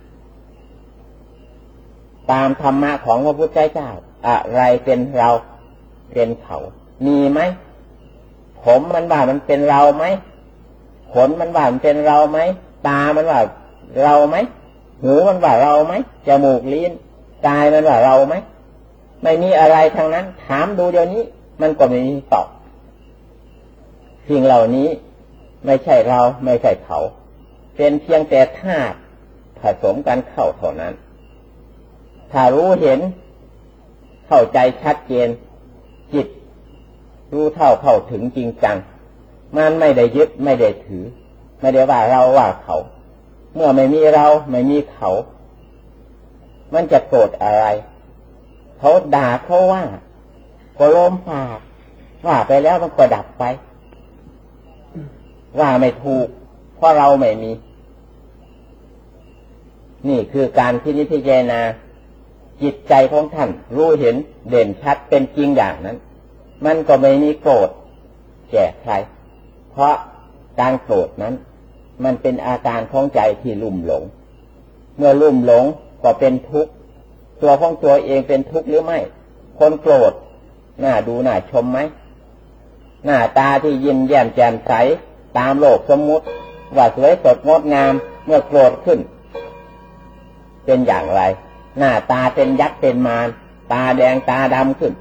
ตามธรรมะของพระพุทธเจ้าอะไรเป็นเราเป็นเขามีไหมผมมันว่ามันเป็นเราไหมขนมันว่ามันเป็นเราไหมตามันว่าเราไหมหูมันว่าเราไหมจมูกลิ้นกายมันว่าเราไหมไม่มีอะไรทางนั้นถามดูเดี๋ยวนี้มันก็ไม่มีตอบสิ่งเหล่านี้ไม่ใช่เราไม่ใช่เขาเป็นเพียงแต่ธาตุผสมกันเข้าเท่านั้นถ้ารู้เห็นเข้าใจชัดเจนจิตรู้เท่าเข้าถึงจริงจังมันไม่ได้ยึดไม่ได้ถือไม่ได้ว่าเราว่าเขาเมื่อไม่มีเราไม่มีเขามันจะโกรธอะไรเขาด่าเขาว่าก็ลมปากว่าไปแล้วมันก็ดับไปว่าไม่ถูกเพราะเราไม่มีนี่คือการพิจารณาจิตใจของท่านรู้เห็นเด่นชัดเป็นจริงอย่างนั้นมันก็ไม่มีโกรธแก่ใครเพราะการโกรธนั้นมันเป็นอาการของใจที่ลุ่มหลงเมื่อลุ่มหลงก็เป็นทุกข์ตัวของตัวเองเป็นทุกข์หรือไม่คนโกรธน่าดูน่าชมไหมหน้าตาที่ยิ้มแย้มแจ่มใสตามโลกสมมุติว่าสวยสดงดงามเมื่อโกรธขึ้นเป็นอย่างไรหน้าตาเป็นยักษ์เป็นมารตาแดงตาดำขึ้น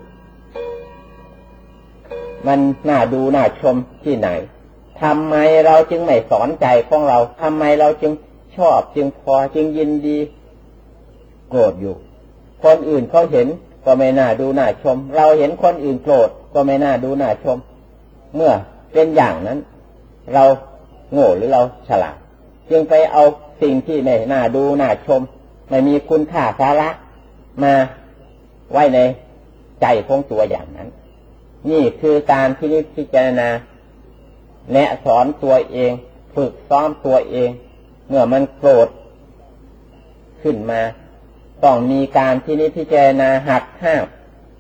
มันน่าดูน่าชมที่ไหนทำไมเราจึงไม่สอนใจของเราทำไมเราจึงชอบจึงพอจึงยินดีโกรธอยู่คนอื่นเขาเห็นก็ไม่น่าดูน่าชมเราเห็นคนอื่นโกรธก็ไม่น่าดูน่าชมเมื่อเป็นอย่างนั้นเราโง่หรือเราฉลาดจึงไปเอาสิ่งที่ไม่น่าดูน่าชมไม่มีคุณค่าสาระมาไว้ในใจของตัวอย่างนั้นนี่คือการพิจารณาแนะสอนตัวเองฝึกซ้อมตัวเองเมื่อมันโกรธขึ้นมาต้องมีการพิจารณาหักห้าม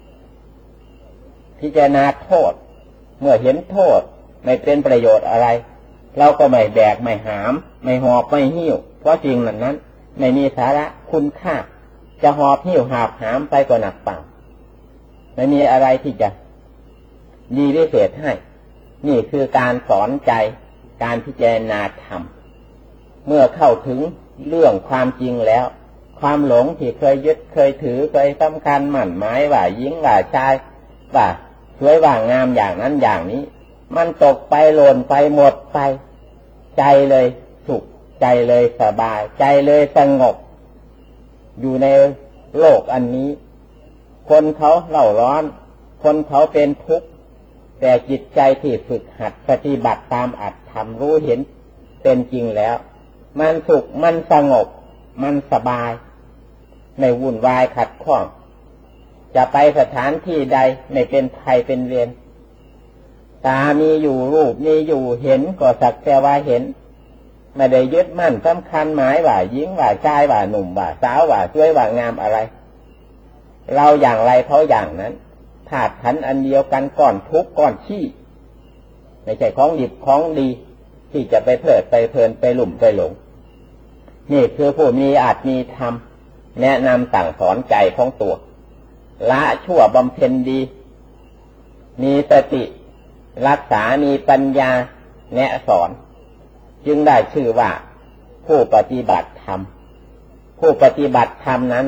พิจารณาโทษเมื่อเห็นโทษไม่เป็นประโยชน์อะไรเราก็ไม่แบกไม่หามไม่หอบไม่หิ้วเพราะจริงนั้นไม่มีสาระคุณค่าจะหอบหิ้วหาบหามไปก็หนักเปล่าไม่มีอะไรที่จะดีพิเศษให้นี่คือการสอนใจการพิจารณาธรรมเมื่อเข้าถึงเรื่องความจริงแล้วความหลงที่เคยยึดเคยถือเคยสำคัญหมั่นหมายว่าหญิงว่าชายว่าสวยว่างามอย่างนั้นอย่างนี้มันตกไปหล่นไปหมดไปใจเลยสุขใจเลยสบายใจเลยสงบอยู่ในโลกอันนี้คนเขาเล่าร้อนคนเขาเป็นทุกข์แต่จิตใจที่ฝึกหัดปฏิบัติตามอัตธรรมรู้เห็นเป็นจริงแล้วมันสุขมันสงบมันสบายไม่วุ่นวายขัดข้องจะไปสถานที่ใดไม่เป็นภัยเป็นเวรตามีอยู่รูปมีอยู่เห็นก็สักแต่ว่าเห็นไม่ได้ยึดมั่นสำคัญหมายว่าหญิงว่าชายว่าหนุ่มว่าสาวว่าสวยว่างามอะไรเราอย่างไรเขาอย่างนั้นธาตุขันธ์อันเดียวกันก้อนทุกข์ก้อนขี้ไม่ใช่ของดิบของดีที่จะไปเพลิดไปเพลินไปหลุ่มไปหลงนี่คือผู้มีอาจมีธรรมแนะนำสั่งสอนใจของตัวละชั่วบำเพ็ญดีมีสติรักษามีปัญญาแนะสอนจึงได้ชื่อว่าผู้ปฏิบัติธรรมผู้ปฏิบัติธรรมนั้น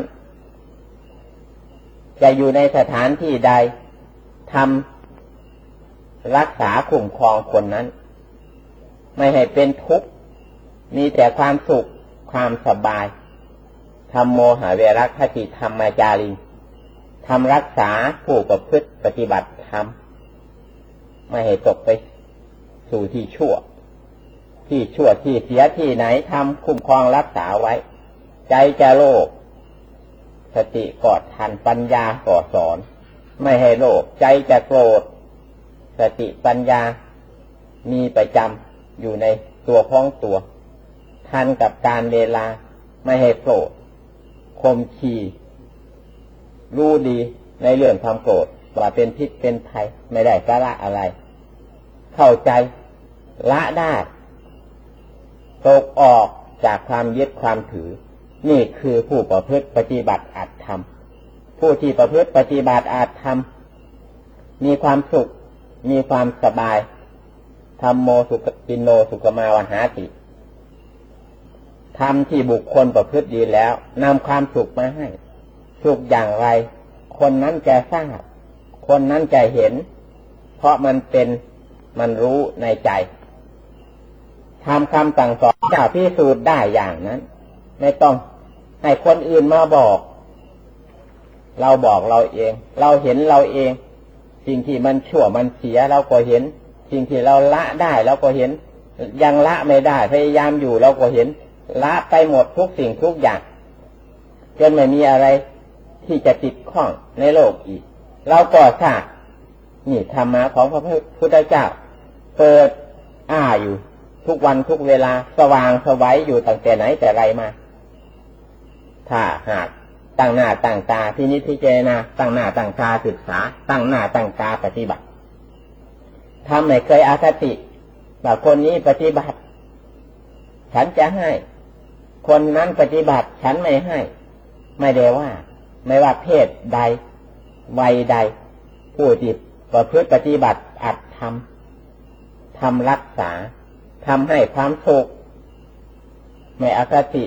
จะอยู่ในสถานที่ใดทำรักษาคุ้มครองคนนั้นไม่ให้เป็นทุกข์มีแต่ความสุขความสบายธัมโมหะเวรัคติธรรมจารีทำรักษาผู้ประพฤติปฏิบัติธรรมไม่ให้ตกไปสู่ที่ชั่วที่เสียที่ไหนทำคุ้มครองรักษาไว้ใจจะโลภสติกอดทันปัญญาก่อสอนไม่ให้โลภใจจะโกรธสติปัญญามีประจำอยู่ในตัวของตัวทันกับการเวลาไม่ให้โกรธคมขีรู้ดีในเรื่องความโกรธว่าเป็นพิษเป็นภัยไม่ได้สาระอะไรเข้าใจละได้ตกออกจากความยึดความถือนี่คือผู้ประพฤติปฏิบัติอาจธรรมผู้ที่ประพฤติปฏิบัติอาจธรรมมีความสุขมีความสบายธัมโมสุขติโนสุขมาวหาติธรรมที่บุคคลประพฤติดีแล้วนำความสุขมาให้สุขอย่างไรคนนั้นจะทราบคนนั้นจะเห็นเพราะมันรู้ในใจทำคำสั่งสอนจะพิสูจน์ได้อย่างนั้นไม่ต้องให้คนอื่นมาบอกเราบอกเราเองเราเห็นเราเองสิ่งที่มันชั่วมันเสียเราก็เห็นสิ่งที่เราละได้เราก็เห็นยังละไม่ได้พยายามอยู่เราก็เห็นละไปหมดทุกสิ่งทุกอย่างจนไม่มีอะไรที่จะติดข้องในโลกอีกเราก็ทราบนี่ธรรมะของพระพุทธเจ้าเปิดอยู่ทุกวันทุกเวลาสว่างสวัยอยู่ตั้งแต่ไหนแต่ไรมาถ้าหากตั้งหน้าตั้งตาพินิจพิจารณาตั้งหน้าตั้งตาศึกษาตั้งหน้าตั้งตาปฏิบัติทำไม่เคยอคติว่าคนนี้ปฏิบัติฉันจะให้คนนั้นปฏิบัติฉันไม่ให้ไม่ได้ว่าไม่ว่าเพศใดวัยใดผู้ที่ประพฤติปฏิบัติอัตทำรักษาทำให้ความสุขไม่อคติ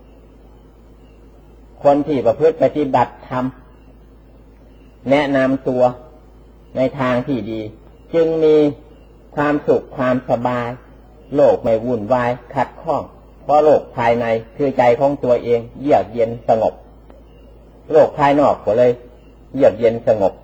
คนที่ประพฤติปฏิบัติธรรมแนะนำตัวในทางที่ดีจึงมีความสุขความสบายโลกไม่วุ่นวายขัดข้องเพราะโลกภายในคือใจของตัวเองเยือกเย็นสงบโลกภายนอกก็เลยเยือกเย็นสงบ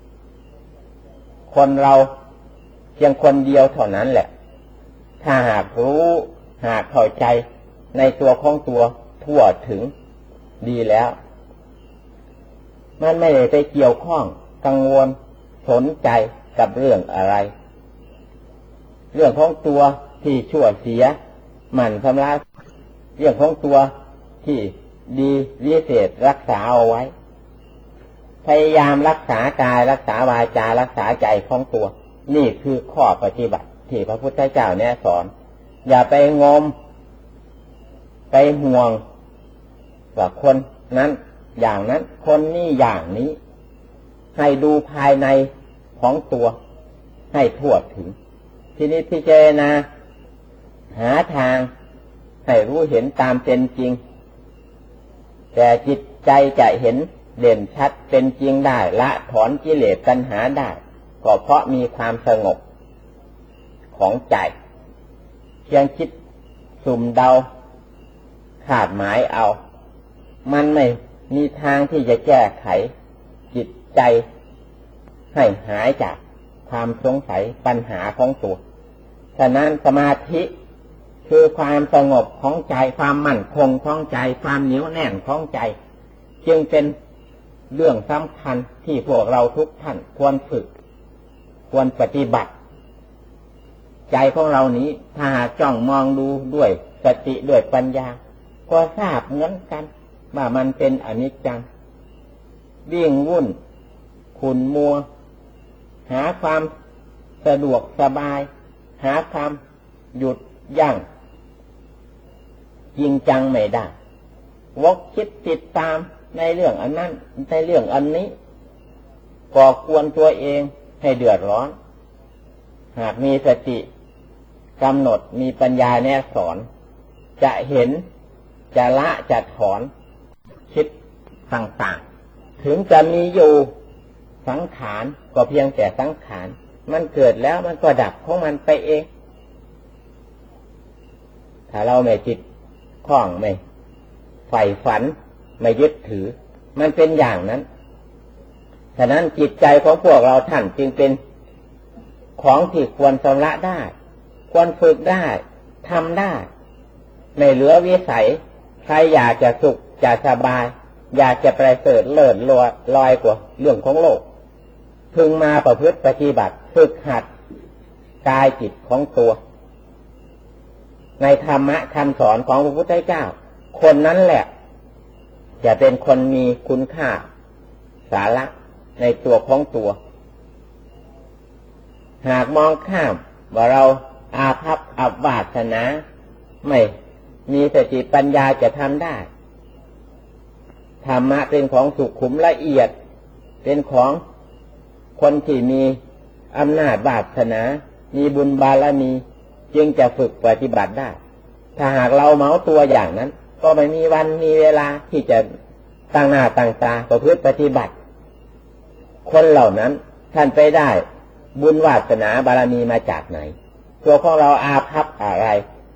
คนเราเพียงคนเดียวเท่านั้นแหละถ้าหากรู้หากเข้าใจในตัวของตัวทั่วถึงดีแล้วมันไม่ได้ไปเกี่ยวข้องกังวลสนใจกับเรื่องอะไรเรื่องของตัวที่ชั่วเสียหมั่นชำระเรื่องของตัวที่ดีวิเศษรักษาเอาไว้พยายามรักษากายรักษาวาจารักษาใจของตัวนี่คือข้อปฏิบัติที่พระพุทธเจ้าเนี่ยสอนอย่าไปงมไปห่วงว่าคนนั้นอย่างนั้นคนนี้อย่างนี้ให้ดูภายในของตัวให้ทั่วถึงทีนี้พิจารณาหาทางให้รู้เห็นตามเป็นจริงแต่จิตใจจะเห็นเด่นชัดเป็นจริงได้ละถอนกิเลสตัณหาได้ก็เพราะมีความสงบของใจเพียงคิดสุ่มเดาคาดหมายเอามันไม่มีทางที่จะแก้ไขจิตใจให้หายจากความสงสัยปัญหาของตัวฉะนั้นสมาธิคือความสงบของใจความมั่นคงของใจความเหนียวแน่นของใจจึงเป็นเรื่องสำคัญที่พวกเราทุกท่านควรฝึกควรปฏิบัติใจของเรานี้ถ้าหากจ้องมองดูด้วยสติด้วยปัญญาก็ทราบเหมือนกันว่ามันเป็นอนิจจังวิ่งวุ่นขุ่นมัวหาความสะดวกสบายหาความหยุดยั้งจริงจังไม่ได้วกคิดติดตามในเรื่องอันนั้นในเรื่องอันนี้ก่อกวนตัวเองให้เดือดร้อนหากมีสติกำหนดมีปัญญาแนะสอนจะเห็นจะละจะถอนคิดต่างๆถึงจะมีอยู่สังขารก็เพียงแต่สังขารมันเกิดแล้วมันก็ดับของมันไปเองถ้าเราไม่จิตคล้องไม่ใฝ่ฝันไม่ยึดถือมันเป็นอย่างนั้นฉะนั้นจิตใจของพวกเราท่านจึงเป็นของที่ควรชำระได้ควรฝึกได้ทำได้ไม่เหลือวิสัยใครอยากจะสุขจะสบายอยากจะประเสริฐเลิศลอยกว่าเรื่องของโลกพึงมาประพฤติปฏิบัติฝึกหัดกายจิตของตัวในธรรมะคำสอนของพระพุทธเจ้าคนนั้นแหละจะเป็นคนมีคุณค่าสาระในตัวของตัวหากมองข้ามว่าเราอาภัพอับวาสนาไม่มีสติปัญญาจะทำได้ธรรมะเป็นของสุขุมละเอียดเป็นของคนที่มีอำนาจวาสนามีบุญบารมีจึงจะฝึกปฏิบัติได้ถ้าหากเราเมาตัวอย่างนั้นก็ไม่มีวันมีเวลาที่จะตั้งหน้าตั้งตาประพฤติปฏิบัติคนเหล่านั้นท่านไปได้บุญวาสนาบารมีมาจากไหนตัวของเราอาภัพอะไร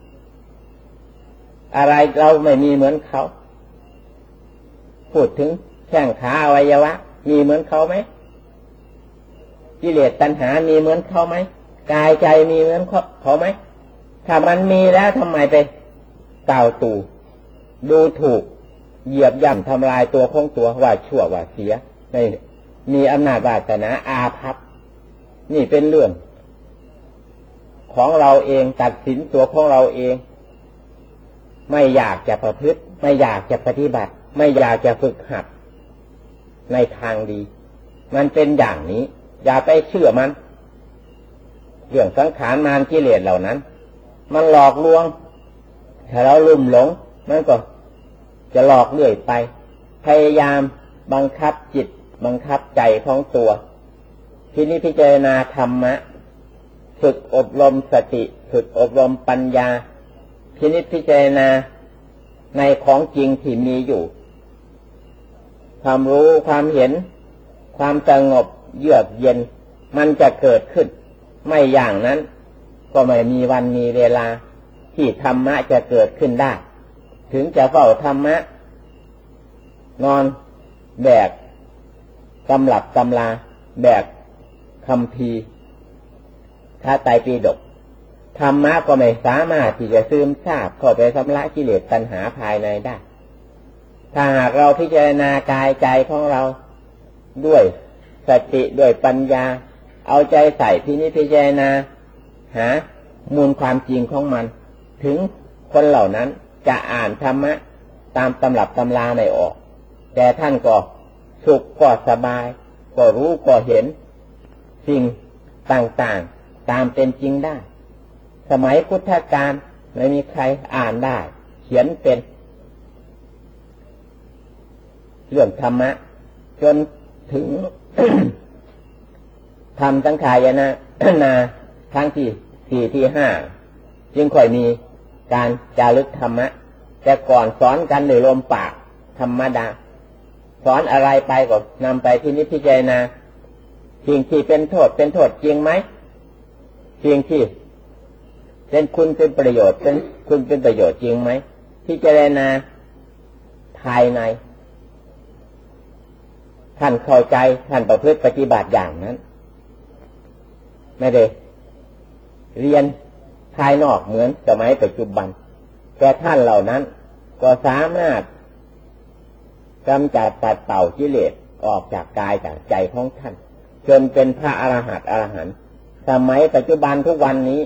เราไม่มีเหมือนเขาพูดถึงแข้งขาอวัยวะมีเหมือนเขาไหมกิเลสตัณหามีเหมือนเขาไหมกายใจมีเหมือนเขาไหมถ้ามันมีแล้วทำไมไปกล่าวตู่ดูถูกเหยียบย่ำทำลายตัวของตัวว่าชั่วว่าเสียไม่มีอำนาจวาสนาอาภัพนี่เป็นเรื่องของเราเองตัดสินตัวของเราเองไม่อยากจะประพฤติไม่อยากจะปฏิบัติไม่อยากจะฝึกหัดในทางดีมันเป็นอย่างนี้อย่าไปเชื่อมันเรื่องสังขารมารกิเลสเหล่านั้นมันหลอกลวงถ้าเราลุ่มหลงมันก็จะหลอกเรื่อยไปพยายามบังคับจิตบังคับใจของตัวทีนี้พิจารณาธรรมะฝึกอบรมสติฝึกอบรมปัญญาทีนี้พิจารณาในของจริงที่มีอยู่ความรู้ความเห็นความสงบเยือกเย็นมันจะเกิดขึ้นไม่อย่างนั้นก็ไม่มีวันมีเวลาที่ธรรมะจะเกิดขึ้นได้ถึงจะเฝ้าธรรมะนอนแบกตำรับตำราแบกคัมภีร์พระไตรปิฎกธรรมะก็ไม่สามารถที่จะซึมซาบเข้าไปชำระกิเลสตัณหาภายในได้ถ้าหากเราพิจารณากายใจของเราด้วยสติด้วยปัญญาเอาใจใส่ที่นี้พิจารณาหามูลความจริงของมันถึงคนเหล่านั้นจะอ่านธรรมะตามตำรับตำราไม่ออกแต่ท่านก็สุขก็สบายก็รู้ก็เห็นสิ่งต่างๆตามเป็นจริงได้สมัยพุทธกาลไม่มีใครอ่านได้เขียนเป็นเรื่องธรรมะจนถึง ทำสังขายนาครั้งที่4ที่5จึงค่อยมีการจารึกธรรมะแต่ก่อนสอนกันโดยลมปากธรรมดาสอนอะไรไปก็นำไปที่นิพพิจารณาสิ่งที่เป็นโทษจริงไหมสิ่งที่เป็นคุณเป็นประโยชน์เป็นคุณเป็นประโยชน์จริงไหมพิจารณาภายในท่านเข้าใจท่านประพฤติปฏิบัติอย่างนั้นไม่ได้เรียนภายนอกเหมือนสมัยปัจจุบันแต่ท่านเหล่านั้นก็สามารถกำจัดปัดเป่ากิเลสออกจากกายจากใจของท่านจนเป็นพระอรหันต์สมัยปัจจุบันทุกวันนี้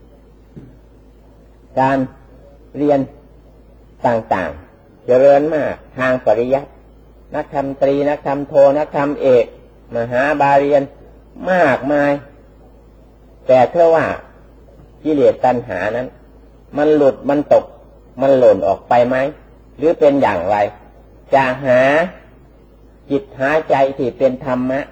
การเรียนต่างๆเจริญมากทางปริยัตินักธรรมตรีนักธรรมโทนักธรรมเอกมหาบาเรียนมากมายแต่เท่าว่ากิเลสตัณหานั้นมันหลุดมันตกมันหล่นออกไปไหมหรือเป็นอย่างไรจะหาจิตหาใจที่เป็นธรรมะ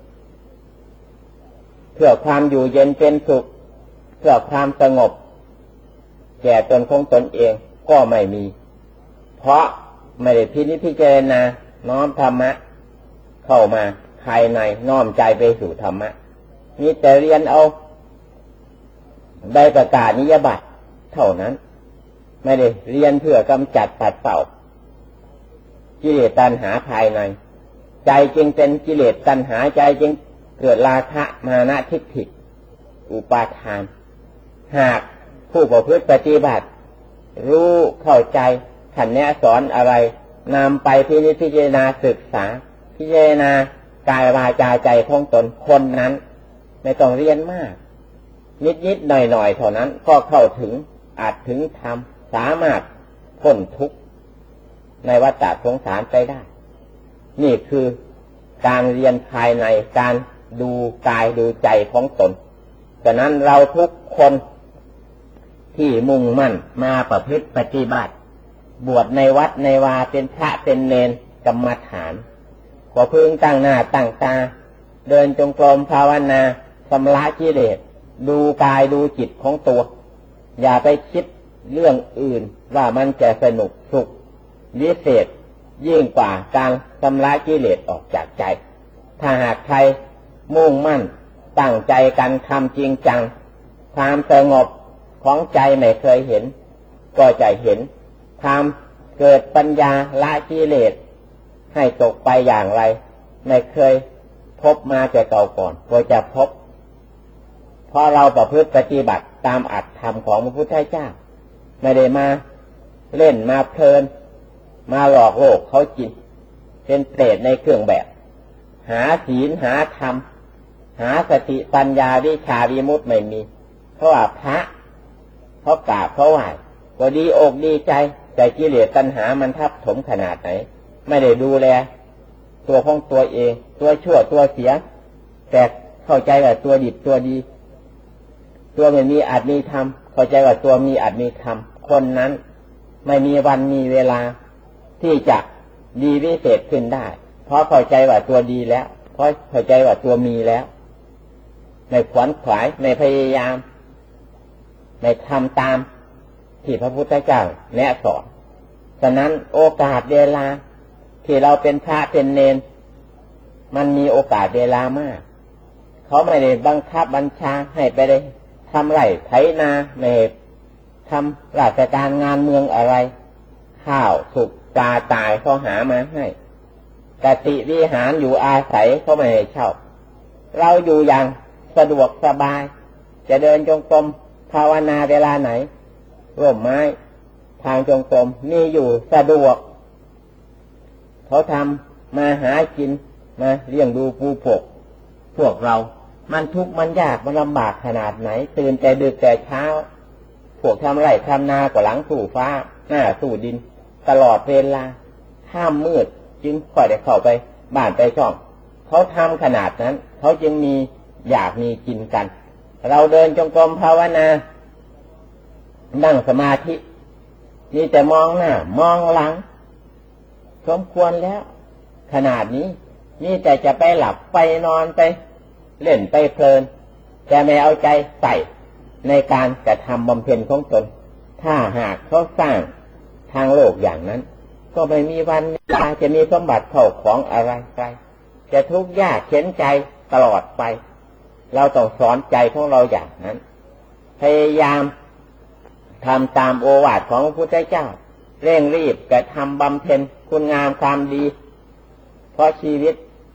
เพื่อความอยู่เย็นเป็นสุขเพื่อความสงบแก่ตนของตนเองก็ไม่มีเพราะไม่ได้พิจารณาน้อมธรรมะเข้ามาภายในน้อมใจไปสู่ธรรมะมีแต่เรียนเอาได้ประกาศนิยบัตรเท่านั้นไม่ได้เรียนเพื่อกำจัดปัดเป่ากิเลสตัณหาภายในใจจึงเป็นกิเลสตัณหาใจจึงเกิดราคะมานะทิฏฐิอุปาทานหากผู้ประพฤติปฏิบัติรู้เข้าใจท่านแนะสอนอะไรนำไปพิจารณาศึกษาพิจารณากายวาจาใจของตนคนนั้นไม่ต้องเรียนมากนิดหน่อยเท่านั้นก็เข้าถึงอาจถึงธรรมสามารถพ้นทุกข์ในวัฏสงสารไปได้นี่คือการเรียนภายในการดูกายดูใจของตนฉะนั้นเราทุกคนที่มุ่งมั่นมาประพฤติปฏิบัติบวชในวัดในวาเป็นพระเป็นเณรกรรมฐานก็พึงตั้งหน้าตั้งตาเดินจงกรมภาวนาชำระกิเลสดูกายดูจิตของตัวอย่าไปคิดเรื่องอื่นว่ามันจะสนุกสุขวิเศษยิ่งกว่าการชำระกิเลสออกจากใจถ้าหากใครมุ่งมั่นตั้งใจกันทำจริงจังความสงบของใจไม่เคยเห็นก็จะเห็นความเกิดปัญญาละกิเลสให้ตกไปอย่างไรไม่เคยพบมาแต่เก่าก่อนก็จะพบเพราะเราประพฤติปฏิบัติตามอัตธรรมของพระพุทธเจ้าไม่ได้มาเล่นมาเพลินมาหลอกโลกเขากินเป็นเปรตในเครื่องแบบหาศีลหาธรรมหาสติปัญญาวิชาวิมุตติไม่มีเพราะว่าพระเขากราบเขาไหว้ก็ดีอกดีใจแต่กิเลสตัณหามันทับถมขนาดไหนไม่ได้ดูแลตัวของตัวเองตัวชั่วตัวเสียแต่เข้าใจว่าตัวดีตัวดีตัวไม่มีอาจมีธรรมเข้าใจว่าตัวมีอาจมีธรรมคนนั้นไม่มีวันมีเวลาที่จะดีวิเศษขึ้นได้เพราะเข้าใจว่าตัวดีแล้วเพราะเข้าใจว่าตัวมีแล้วไม่ขวนขวายไม่พยายามไม่ทำตามที่พระพุทธเจ้าแนะสอนฉะนั้นโอกาสเวลาที่เราเป็นพระเป็นเณรมันมีโอกาสเวลามากเขาไม่ได้บังคับบัญชาให้ไปได้ทำไร่ไถนาไม่ทำราชการงานเมืองอะไรข้าวสุกปลาตายเขาหามาให้กติวิหารอยู่อาศัยเขาไม่ให้เช่าเราอยู่อย่างสะดวกสบายจะเดินจงกรมภาวนาเวลาไหนร่มไม้ทางจงกรมมีอยู่สะดวกเขาทำมาหากินมาเลี้ยงดูปูปกพวกเรามันทุกข์มันยากมันลำบากขนาดไหนตื่นแต่ดึกแต่เช้าพวกทำไร่ทำนาก็หลังสู่ฟ้าหน้าสู่ดินตลอดเวลาห้ามมืดจึงค่อยได้เข้าไปบ้านไปช่องเขาทำขนาดนั้นเขาจึงมีอยากมีกินกันเราเดินจงกรมภาวนานั่งสมาธินี่แต่มองหน้ามองหลังสมควรแล้วขนาดนี้นี่แต่จะไปหลับไปนอนไปเล่นไปเพลินแต่ไม่เอาใจใส่ในการกระทำบำเพ็ญของตนถ้าหากเขาสร้างทางโลกอย่างนั้นก็ไม่มีวันเวลาจะมีสมบัติเข้าของอะไรไปจะทุกข์ยากเข็นใจตลอดไปเราต้องสอนใจของเราอย่างนั้นพยายามทำตามโอวาทของพระพุทธเจ้าเร่งรีบกระทำบำเพ็ญคุณงามความดีเพราะชีวิต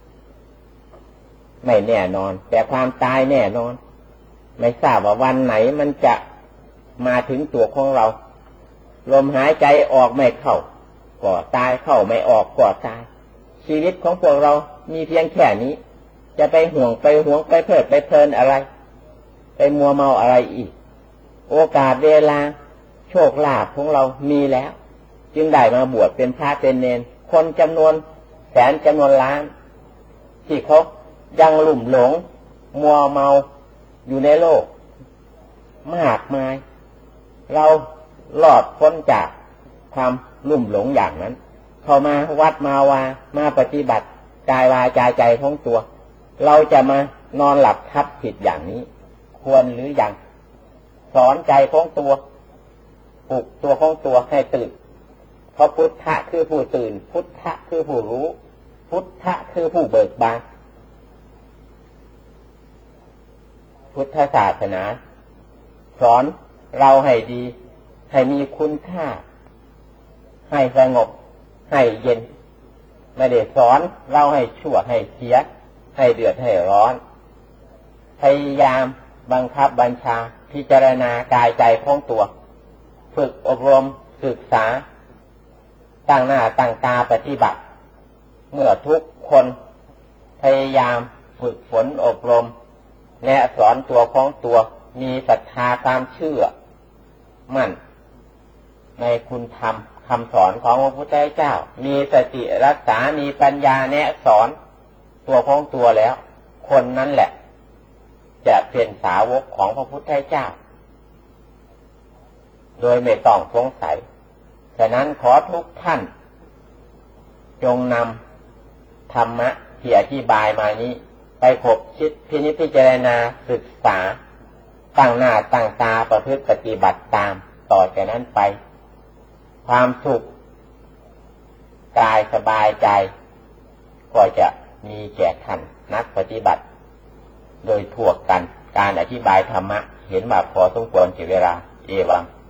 ไม่แน่นอนแต่ความตายแน่นอนไม่ทราบว่าวันไหนมันจะมาถึงตัวของเราลมหายใจออกไม่เข้าก็ตายเข้าไม่ออกก็ตายชีวิตของพวกเรามีเพียงแค่นี้จะไปห่วงไปเพลิดไปเพลินอะไรไปมัวเมาอะไรอีกโอกาสเวลาโชคลาภของเรามีแล้วจึงได้มาบวชเป็นพระเป็นเณรคนจำนวนแสนจำนวนล้านที่เขายังหลุ่มหลงมัวเมาอยู่ในโลกมากมายเรารอดพ้นจากความลุ่มหลงอย่างนั้นเข้ามาวัดมาปฏิบัติกายวาจาใจของตัวเราจะมานอนหลับทับผิดอย่างนี้ควรหรือยังสอนใจของตัวปลุกตัวของตัวให้ตื่นเพราะพุทธะคือผู้ตื่นพุทธะคือผู้รู้พุทธะคือผู้เบิกบานพุทธศาสนาสอนเราให้ดีให้มีคุณค่าให้สงบให้เย็นไม่ได้สอนเราให้ชั่วให้เสียให้เดือดให้ร้อนพยายามบังคับบัญชาพิจารณากายใจของตัวฝึกอบรมศึกษาตั้งหน้าตั้งตาปฏิบัติเมื่อทุกคนพยายามฝึกฝนอบรมและสอนตัวของตัวมีศรัทธาความเชื่อมั่นในคุณธรรมคำสอนของพระพุทธเจ้ามีสติรักษามีปัญญาแนะสอนตัวของตัวแล้วคนนั้นแหละจะเป็นสาวกของพระพุทธเจ้าโดยไม่ต้องสงสัยฉะนั้นขอทุกท่านจงนำธรรมะที่อธิบายมานี้ไปคบคิดพินิจพิจารณาศึกษาตั้งหน้าตั้งตาประพฤติปฏิบัติตามต่อจากนั้นไปความสุขกายสบายใจก็จะมีแก่ท่านนักปฏิบัติโดยทั่วกันการอธิบายธรรมะเห็นมาพอสมควรแก่เวลาเอวัง